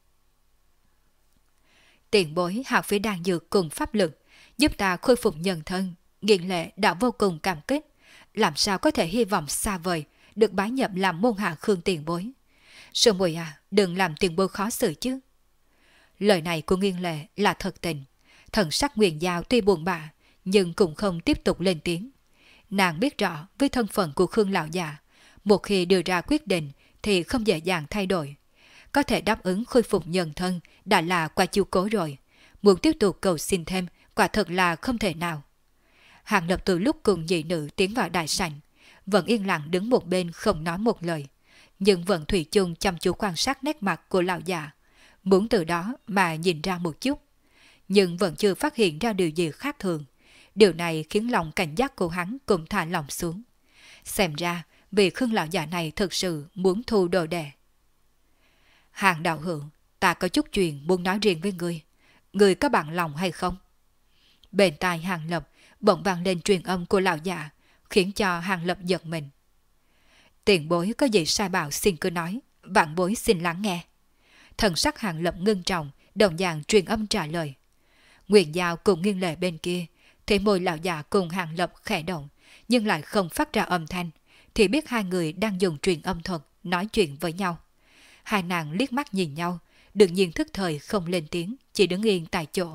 Tiền bối hao phí đan dược cùng pháp lực, giúp ta khôi phục nhân thân, Nghiên Lệ đã vô cùng cảm kích, làm sao có thể hy vọng xa vời được bái nhập làm môn hạ Khương tiền bối. Sư muội à, đừng làm tiền bối khó xử chứ. Lời này của Nghiên Lệ là thật tình. Thần sắc Nguyên Giao tuy buồn bã, nhưng cũng không tiếp tục lên tiếng. Nàng biết rõ với thân phận của Khương lão già, một khi đưa ra quyết định thì không dễ dàng thay đổi. Có thể đáp ứng khôi phục nhân thân đã là qua chiêu cố rồi. Muốn tiếp tục cầu xin thêm quả thật là không thể nào. Hàng Lập từ lúc cùng nhị nữ tiến vào đại sảnh, vẫn yên lặng đứng một bên không nói một lời, nhưng vẫn thủy chung chăm chú quan sát nét mặt của lão già, muốn từ đó mà nhìn ra một chút, nhưng vẫn chưa phát hiện ra điều gì khác thường. Điều này khiến lòng cảnh giác của hắn cũng thả lòng xuống. Xem ra vị Khương lão già này thực sự muốn thu đồ đệ. Hàng đạo hữu, ta có chút chuyện muốn nói riêng với ngươi. Ngươi có bằng lòng hay không? Bên tai Hàng Lập bỗng vang lên truyền âm của lão già, khiến cho Hàng Lập giật mình. Tiền bối có gì sai bảo xin cứ nói, vạn bối xin lắng nghe. Thần sắc Hàng Lập ngưng trọng, đồng dạng truyền âm trả lời. Nguyên Giao cùng Nghiên Lệ bên kia, thấy môi lão già cùng Hàng Lập khẽ động, nhưng lại không phát ra âm thanh, thì biết hai người đang dùng truyền âm thuật nói chuyện với nhau. Hai nàng liếc mắt nhìn nhau, đương nhiên thức thời không lên tiếng, chỉ đứng yên tại chỗ.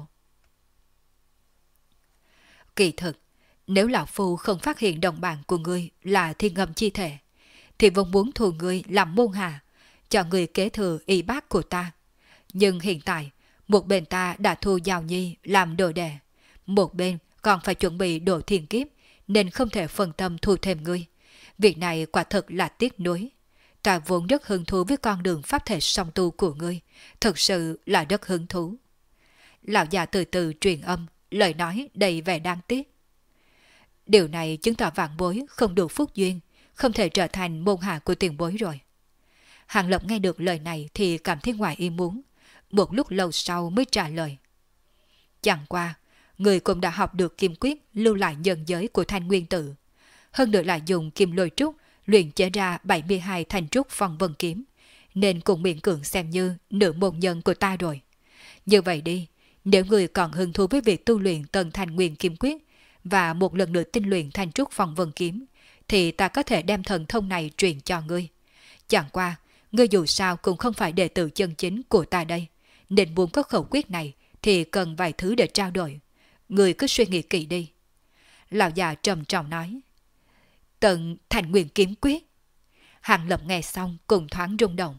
Kỳ thực, nếu lão phu không phát hiện đồng bạn của ngươi là thiên âm chi thể, thì vốn muốn thu ngươi làm môn hạ, cho người kế thừa y bác của ta. Nhưng hiện tại, một bên ta đã thu Giao Nhi làm đồ đệ, một bên còn phải chuẩn bị độ thiên kiếp, nên không thể phân tâm thu thêm ngươi. Việc này quả thật là tiếc nuối. Ta vốn rất hứng thú với con đường pháp thể song tu của ngươi, thực sự là rất hứng thú. Lão già từ từ truyền âm, lời nói đầy vẻ đáng tiếc. Điều này chứng tỏ vạn bối không đủ phúc duyên, không thể trở thành môn hạ của tiền bối rồi. Hàng Lập nghe được lời này thì cảm thấy ngoài ý muốn, một lúc lâu sau mới trả lời. Chẳng qua, người cũng đã học được kim quyết lưu lại nhân giới của Thanh Nguyên Tử. Hơn nữa là dùng kim lôi trúc luyện chế ra 72 thanh trúc phong vân kiếm, nên cũng miễn cưỡng xem như nửa môn nhân của ta rồi. Như vậy đi, nếu người còn hứng thú với việc tu luyện tầng Thanh Nguyên kim quyết và một lần nữa tinh luyện thanh trúc phong vân kiếm, thì ta có thể đem thần thông này truyền cho ngươi. Chẳng qua, ngươi dù sao cũng không phải đệ tử chân chính của ta đây, nên muốn có khẩu quyết này thì cần vài thứ để trao đổi. Ngươi cứ suy nghĩ kỹ đi. Lão già trầm trọng nói. Tận Thành Nguyên kiếm quyết. Hàng Lập nghe xong cùng thoáng rung động.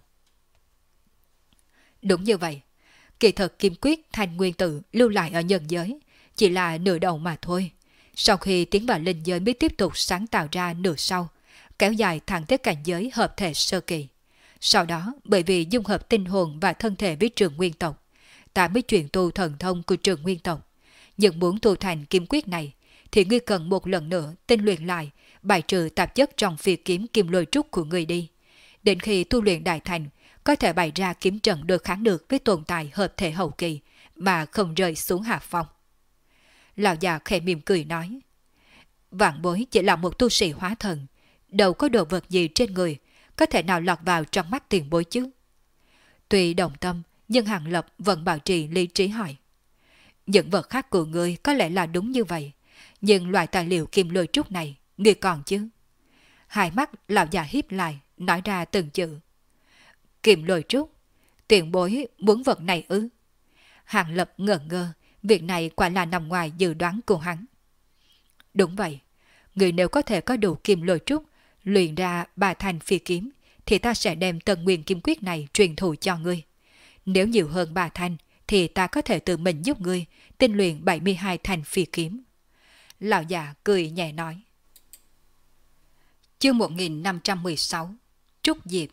Đúng như vậy. Kỳ thực kiếm quyết Thành Nguyên Tử lưu lại ở nhân giới chỉ là nửa đầu mà thôi. Sau khi tiến vào linh giới mới tiếp tục sáng tạo ra nửa sau, kéo dài thẳng tới cảnh giới hợp thể sơ kỳ. Sau đó, bởi vì dung hợp tinh hồn và thân thể với Trường Nguyên tộc, ta mới chuyển tu thần thông của Trường Nguyên tộc. Nhưng muốn tu thành kiếm quyết này, thì ngươi cần một lần nữa tinh luyện lại bài trừ tạp chất trong phi kiếm kim lôi trúc của người đi. Đến khi tu luyện đại thành, có thể bày ra kiếm trận đối kháng được với tồn tại hợp thể hậu kỳ mà không rơi xuống hạ phong. Lão già khẽ mỉm cười nói, vạn bối chỉ là một tu sĩ hóa thần, đâu có đồ vật gì trên người, có thể nào lọt vào trong mắt tiền bối chứ? Tuy đồng tâm, nhưng Hàng Lập vẫn bảo trì lý trí hỏi. Những vật khác của ngươi có lẽ là đúng như vậy, nhưng loại tài liệu kim lôi trúc này, ngươi còn chứ? Hai mắt lão già híp lại, nói ra từng chữ. Kim lôi trúc, tiền bối muốn vật này ư? Hàng Lập ngẩn ngơ, việc này quả là nằm ngoài dự đoán của hắn. Đúng vậy, người nếu có thể có đủ kim lôi trúc, luyện ra 3 thanh phi kiếm, thì ta sẽ đem Tần Nguyên Kim Quyết này truyền thụ cho ngươi. Nếu nhiều hơn 3 thanh, thì ta có thể tự mình giúp ngươi tinh luyện 72 thanh phi kiếm. Lão già cười nhẹ nói. Chương 1516 Trúc Diệp.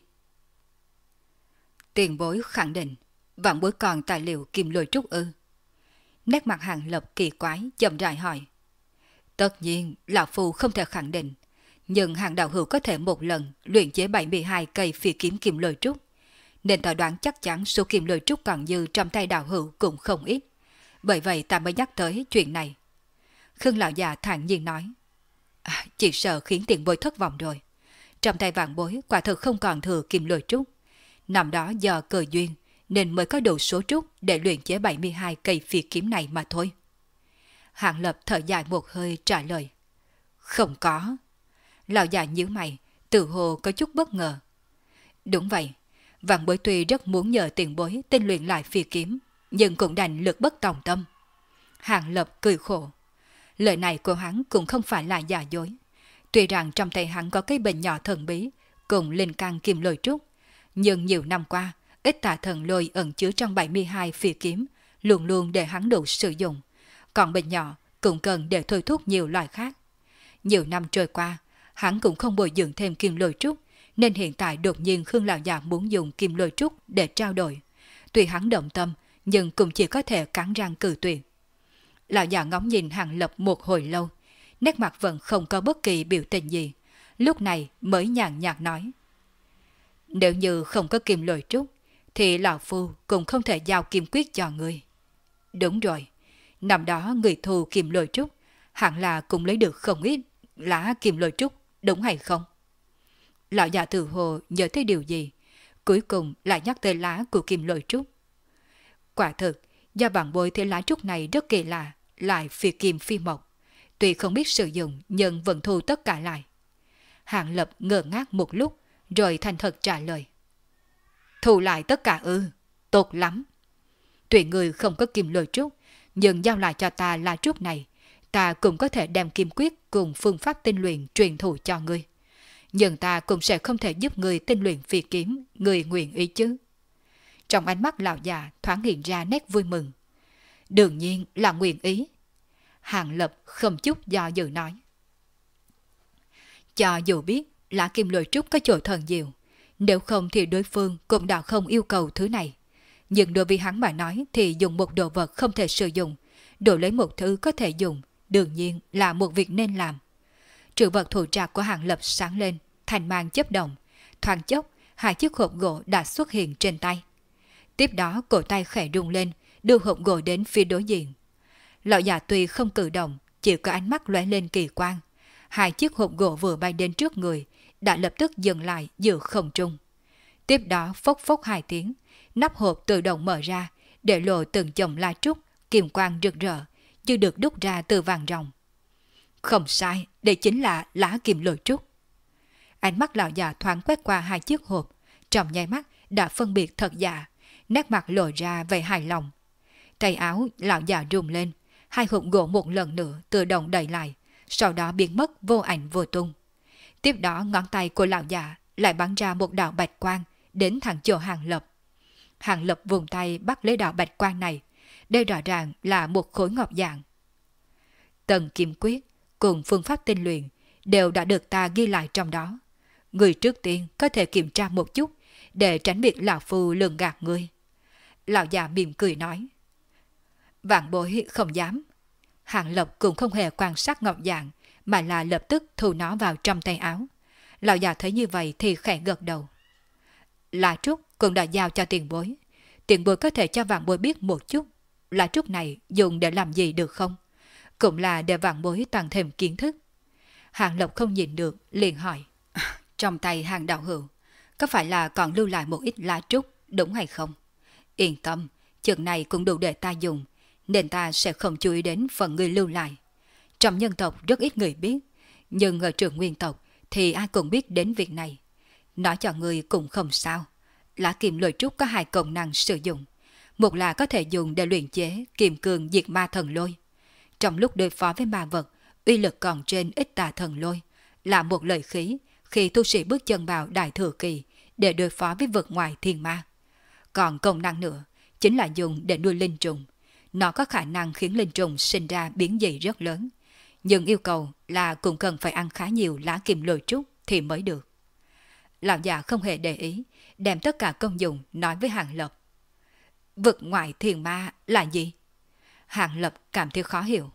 Tiền bối khẳng định, vạn bối còn tài liệu kim lôi trúc ư? Nét mặt Hàng Lập kỳ quái, chậm rãi hỏi. Tất nhiên, lão phu không thể khẳng định, nhưng Hàng đạo hữu có thể một lần luyện chế 72 cây phi kiếm kim lôi trúc, nên ta đoán chắc chắn số kim lôi trúc còn dư trong tay đạo hữu cũng không ít. Bởi vậy ta mới nhắc tới chuyện này. Khương lão già thản nhiên nói. Chỉ sợ khiến tiền bối thất vọng rồi. Trong tay vạn bối quả thực không còn thừa kim lôi trúc. Năm đó do cơ duyên nên mới có đủ số trúc để luyện chế 72 cây phi kiếm này mà thôi. Hàng Lập thở dài một hơi trả lời. Không có. Lão già nhíu mày, tự hồ có chút bất ngờ. Đúng vậy, vạn bối tuy rất muốn nhờ tiền bối tinh luyện lại phi kiếm, nhưng cũng đành lực bất tòng tâm. Hàng Lập cười khổ. Lời này của hắn cũng không phải là giả dối. Tuy rằng trong tay hắn có cái bình nhỏ thần bí, cùng linh căn kim lôi trúc, nhưng nhiều năm qua, ít tà thần lôi ẩn chứa trong 72 phi kiếm, luôn luôn để hắn đủ sử dụng. Còn bình nhỏ cũng cần để thôi thúc nhiều loại khác. Nhiều năm trôi qua, hắn cũng không bồi dưỡng thêm kim lôi trúc, nên hiện tại đột nhiên Khương lão già muốn dùng kim lôi trúc để trao đổi. Tuy hắn động tâm, nhưng cũng chỉ có thể cắn răng cự tuyệt. Lão già ngóng nhìn Hàng Lập một hồi lâu, nét mặt vẫn không có bất kỳ biểu tình gì, lúc này mới nhàn nhạt nói. Nếu như không có kim lôi trúc, thì lão phu cũng không thể giao kim quyết cho ngươi. Đúng rồi, năm đó người thù kim lôi trúc, hẳn là cũng lấy được không ít lá kim lôi trúc, đúng hay không? Lão già tự hồ nhớ tới điều gì, cuối cùng lại nhắc tới lá của kim lôi trúc. Quả thực, do bản bối thấy lá trúc này rất kỳ lạ, lại phi kim phi mộc. Tuy không biết sử dụng, nhưng vẫn thu tất cả lại. Hàng Lập ngơ ngác một lúc, rồi thành thật trả lời. Thu lại tất cả ư, tốt lắm. Tuy người không có kim lôi trúc, nhưng giao lại cho ta lá trúc này, ta cũng có thể đem kim quyết cùng phương pháp tinh luyện truyền thụ cho ngươi. Nhưng ta cũng sẽ không thể giúp ngươi tinh luyện phi kiếm, ngươi nguyện ý chứ. Trong ánh mắt lão già thoáng hiện ra nét vui mừng. Đương nhiên là nguyện ý. Hàng Lập không chút do dự nói. Cho dù biết lá kim lôi trúc có chỗ thần diệu, nếu không thì đối phương cũng đã không yêu cầu thứ này. Nhưng đối với hắn mà nói thì dùng một đồ vật không thể sử dụng, đổi lấy một thứ có thể dùng, đương nhiên là một việc nên làm. Trữ vật thủ trạc của Hàng Lập sáng lên, thành mang chớp động, thoáng chốc, 2 chiếc hộp gỗ đã xuất hiện trên tay. Tiếp đó cổ tay khẽ rung lên, đưa hộp gỗ đến phía đối diện. Lão già tuy không cử động, chỉ có ánh mắt lóe lên kỳ quang. 2 chiếc hộp gỗ vừa bay đến trước người, đã lập tức dừng lại giữa không trung. Tiếp đó phốc phốc 2 tiếng, nắp hộp tự động mở ra, để lộ từng chồng lá trúc, kiềm quang rực rỡ, như được đúc ra từ vàng ròng. Không sai, đây chính là lá kim lôi trúc. Ánh mắt lão già thoáng quét qua 2 chiếc hộp, trong nháy mắt đã phân biệt thật giả, nét mặt lộ ra vẻ hài lòng. Tay áo lão già rung lên, 2 hộp gỗ một lần nữa tự động đẩy lại, sau đó biến mất vô ảnh vô tung. Tiếp đó ngón tay của lão già lại bắn ra một đạo bạch quang đến thẳng chỗ Hàng Lập. Hàng Lập vùng tay bắt lấy đạo bạch quang này, đây rõ ràng là một khối ngọc dạng. Tầng kim quyết cùng phương pháp tinh luyện đều đã được ta ghi lại trong đó. Người trước tiên có thể kiểm tra một chút để tránh việc lão phu lường gạt ngươi. Lão già mỉm cười nói. Vạn bối không dám. Hàng Lập cũng không hề quan sát ngọc dạng, mà là lập tức thu nó vào trong tay áo. Lão già thấy như vậy thì khẽ gật đầu. Lá trúc cũng đã giao cho tiền bối. Tiền bối có thể cho vạn bối biết một chút, lá trúc này dùng để làm gì được không? Cũng là để vạn bối tăng thêm kiến thức. Hàng Lập không nhìn được, liền hỏi. Trong tay Hàng đạo hữu, có phải là còn lưu lại một ít lá trúc, đúng hay không? Yên tâm, chừng này cũng đủ để ta dùng, nên ta sẽ không chú ý đến phần người lưu lại. Trong nhân tộc rất ít người biết, nhưng ở trường nguyên tộc thì ai cũng biết đến việc này. Nói cho người cũng không sao. Lá kim lôi trúc có hai công năng sử dụng. Một là có thể dùng để luyện chế kim cương diệt ma thần lôi. Trong lúc đối phó với ma vật, uy lực còn trên ít tà thần lôi, là một lợi khí khi tu sĩ bước chân vào đại thừa kỳ để đối phó với vực ngoài thiên ma. Còn công năng nữa chính là dùng để nuôi linh trùng. Nó có khả năng khiến linh trùng sinh ra biến dị rất lớn, nhưng yêu cầu là cũng cần phải ăn khá nhiều lá kim lôi trúc thì mới được. Lão già không hề để ý, đem tất cả công dụng nói với Hàng Lập. Vực ngoại thiên ma là gì? Hàng Lập cảm thấy khó hiểu.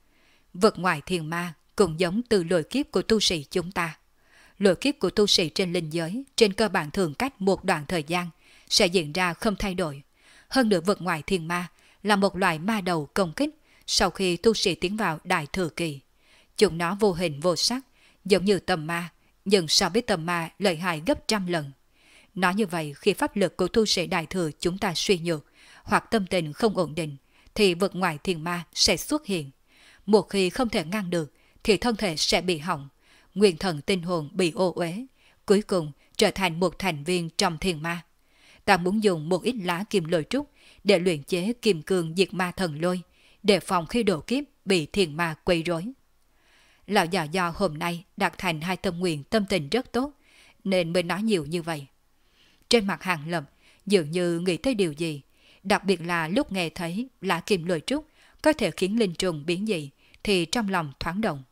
Vực ngoại thiên ma cũng giống từ lôi kiếp của tu sĩ chúng ta. Lôi kiếp của tu sĩ trên linh giới trên cơ bản thường cách một đoạn thời gian sẽ diễn ra không thay đổi. Hơn nữa vực ngoại thiên ma là một loại ma đầu công kích sau khi tu sĩ tiến vào đại thừa kỳ. Chúng nó vô hình vô sắc, giống như tầm ma, nhưng so với tầm ma lợi hại gấp trăm lần. Nói như vậy, khi pháp lực của tu sĩ đại thừa chúng ta suy nhược hoặc tâm tình không ổn định, thì vực ngoại thiên ma sẽ xuất hiện. Một khi không thể ngăn được, thì thân thể sẽ bị hỏng, nguyên thần tinh hồn bị ô uế, cuối cùng trở thành một thành viên trong thiên ma. Ta muốn dùng một ít lá kim lôi trúc để luyện chế kim cương diệt ma thần lôi, để phòng khi độ kiếp bị thiên ma quấy rối. Lão già do hôm nay đạt thành hai tâm nguyện, tâm tình rất tốt, nên mới nói nhiều như vậy. Trên mặt Hàng Lập dường như nghĩ tới điều gì, đặc biệt là lúc nghe thấy lá kim lôi trúc có thể khiến linh trùng biến dị, thì trong lòng thoáng động.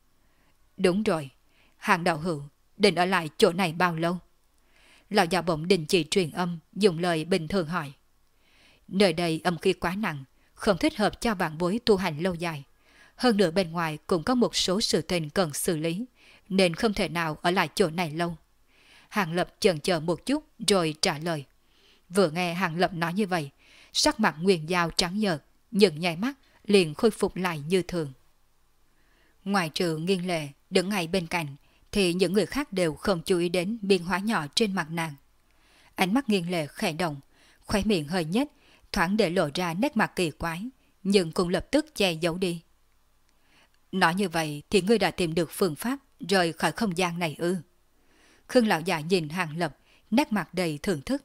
Đúng rồi, Hàng đạo hữu định ở lại chỗ này bao lâu? Lão già bỗng đình chỉ truyền âm, dùng lời bình thường hỏi. Nơi đây âm khí quá nặng, không thích hợp cho vạn bối tu hành lâu dài. Hơn nữa bên ngoài cũng có một số sự tình cần xử lý, nên không thể nào ở lại chỗ này lâu. Hàng Lập chần chờ một chút rồi trả lời. Vừa nghe Hàng Lập nói như vậy, sắc mặt Nguyên Giao trắng nhợt, nhưng nháy mắt liền khôi phục lại như thường. Ngoài trừ Nghiên Lệ đứng ngay bên cạnh, thì những người khác đều không chú ý đến biến hóa nhỏ trên mặt nàng. Ánh mắt Nghiên Lệ khẽ động, khóe miệng hơi nhếch, thoáng để lộ ra nét mặt kỳ quái, nhưng cũng lập tức che giấu đi. Nói như vậy thì ngươi đã tìm được phương pháp rời khỏi không gian này ư? Khương lão già nhìn Hàng Lập, nét mặt đầy thưởng thức.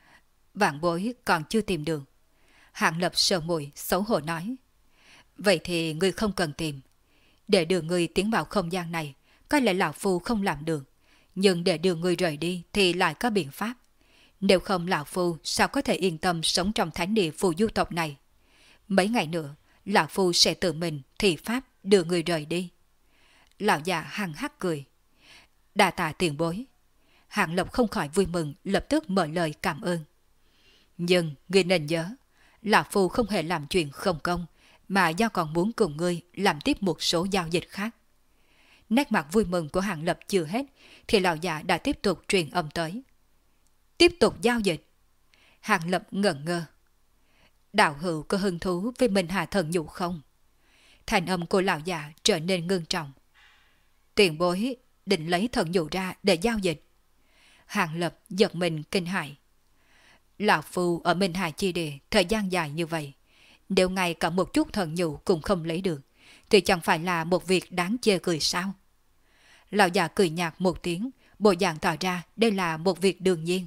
Vạn bối còn chưa tìm được. Hàng Lập sờ mũi xấu hổ nói. Vậy thì ngươi không cần tìm. Để đưa ngươi tiến vào không gian này, có lẽ lão phu không làm được, nhưng để đưa ngươi rời đi thì lại có biện pháp. Nếu không lão phu sao có thể yên tâm sống trong thánh địa phù du tộc này? Mấy ngày nữa, lão phu sẽ tự mình thi pháp đưa người rời đi. Lão già hăng hắc cười. Đa tạ tiền bối. Hàng Lập không khỏi vui mừng, lập tức mở lời cảm ơn. Nhưng ngươi nên nhớ, lão phu không hề làm chuyện không công, mà do còn muốn cùng ngươi làm tiếp một số giao dịch khác. Nét mặt vui mừng của Hàng Lập chưa hết, thì lão già đã tiếp tục truyền âm tới. Tiếp tục giao dịch. Hàng Lập ngẩn ngơ. Đạo hữu có hứng thú với Minh Hà thần nhũ không? Thành âm của lão già trở nên ngưng trọng. Tiền bối định lấy thần nhũ ra để giao dịch. Hàng Lập giật mình kinh hãi. Lão phu ở Minh Hà chi địa thời gian dài như vậy, nếu ngay cả một chút thần nhũ cũng không lấy được, thì chẳng phải là một việc đáng chê cười sao? Lão già cười nhạt một tiếng, bộ dạng tỏ ra đây là một việc đương nhiên.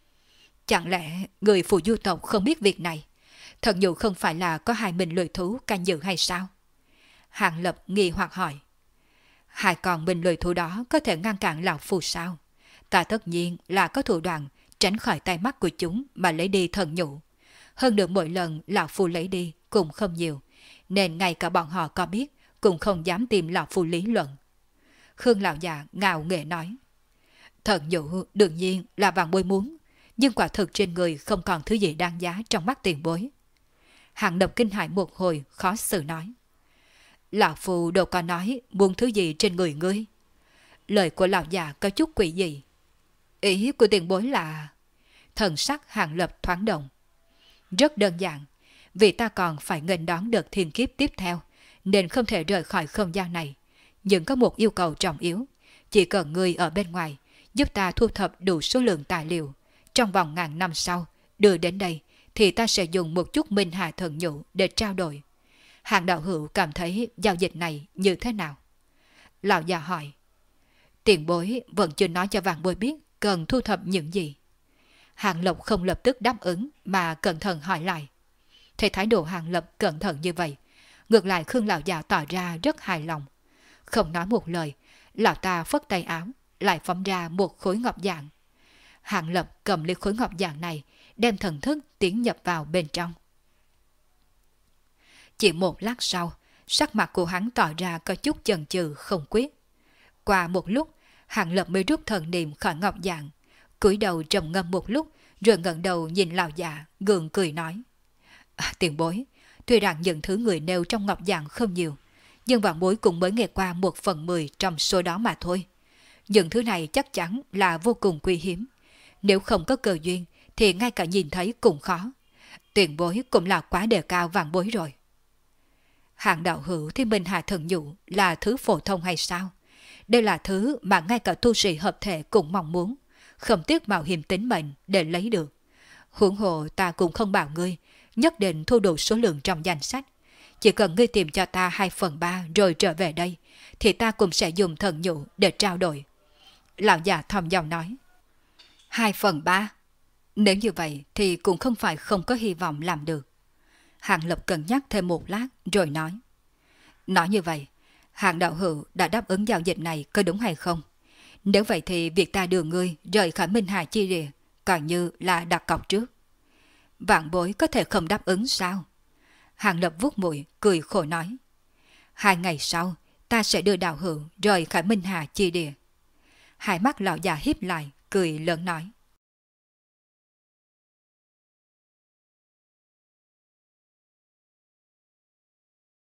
Chẳng lẽ người phù du tộc không biết việc này? Thần nhũ không phải là có hai minh lôi thú canh giữ hay sao? Hàng Lập nghi hoặc hỏi. Hai con minh lôi thú đó có thể ngăn cản lão phu sao? Ta tất nhiên là có thủ đoạn tránh khỏi tay mắt của chúng mà lấy đi thần nhũ. Hơn được mỗi lần lão phu lấy đi cũng không nhiều, nên ngay cả bọn họ có biết cũng không dám tìm lão phu lý luận. Khương lão già ngạo nghễ nói. Thần nhũ đương nhiên là vạn bối muốn, nhưng quả thực trên người không còn thứ gì đáng giá trong mắt tiền bối. Hàng Lập kinh hãi một hồi khó xử nói. Lão Phu đâu có nói muốn thứ gì trên người ngươi. Lời của lão già có chút quỷ dị. Ý của tiền bối là... Thần sắc Hàng Lập thoáng động. Rất đơn giản, vì ta còn phải nghênh đón đợt thiên kiếp tiếp theo, nên không thể rời khỏi không gian này. Nhưng có một yêu cầu trọng yếu, chỉ cần ngươi ở bên ngoài, giúp ta thu thập đủ số lượng tài liệu. Trong vòng 1000 năm sau, đưa đến đây, thì ta sẽ dùng một chút minh hà thần nhũ để trao đổi. Hàng đạo hữu cảm thấy giao dịch này như thế nào? Lão già hỏi. Tiền bối vẫn chưa nói cho vạn bối biết cần thu thập những gì. Hàng Lập không lập tức đáp ứng mà cẩn thận hỏi lại. Thấy thái độ Hàng Lập cẩn thận như vậy, ngược lại Khương lão già tỏ ra rất hài lòng. Không nói một lời, lão ta phất tay áo, lại phóng ra một khối ngọc dạng. Hàng Lập cầm lấy khối ngọc dạng này, đem thần thức tiến nhập vào bên trong. Chỉ một lát sau, sắc mặt của hắn tỏ ra có chút chần chừ không quyết. Qua một lúc, Hàng Lập mới rút thần niệm khỏi ngọc dạng, cúi đầu trầm ngâm một lúc, rồi ngẩng đầu nhìn lão già, gượng cười nói: Tiền bối, tuy rằng những thứ người nêu trong ngọc dạng không nhiều, nhưng vạn bối cũng mới nghe qua 1/10 trong số đó mà thôi. Những thứ này chắc chắn là vô cùng quý hiếm. Nếu không có cơ duyên, thì ngay cả nhìn thấy cũng khó. Tiền bối cũng là quá đề cao vạn bối rồi. Hàng đạo hữu thì minh hà thần nhũ là thứ phổ thông hay sao? Đây là thứ mà ngay cả tu sĩ hợp thể cũng mong muốn, không tiếc mạo hiểm tính mệnh để lấy được. Huống hồ ta cũng không bảo ngươi nhất định thu đủ số lượng trong danh sách. Chỉ cần ngươi tìm cho ta 2/3 rồi trở về đây, thì ta cũng sẽ dùng thần nhũ để trao đổi. Lão già thầm giọng nói. 2/3? Nếu như vậy thì cũng không phải không có hy vọng làm được. Hàng Lập cân nhắc thêm một lát rồi nói. Nói như vậy, Hàng đạo hữu đã đáp ứng giao dịch này có đúng hay không? Nếu vậy thì việc ta đưa ngươi rời khỏi Minh Hà chi địa coi như là đặt cọc trước. Vạn bối có thể không đáp ứng sao? Hàng Lập vuốt mũi cười khổ nói. 2 ngày sau ta sẽ đưa đạo hữu rời khỏi Minh Hà chi địa. Hai mắt lão già híp lại cười lớn nói.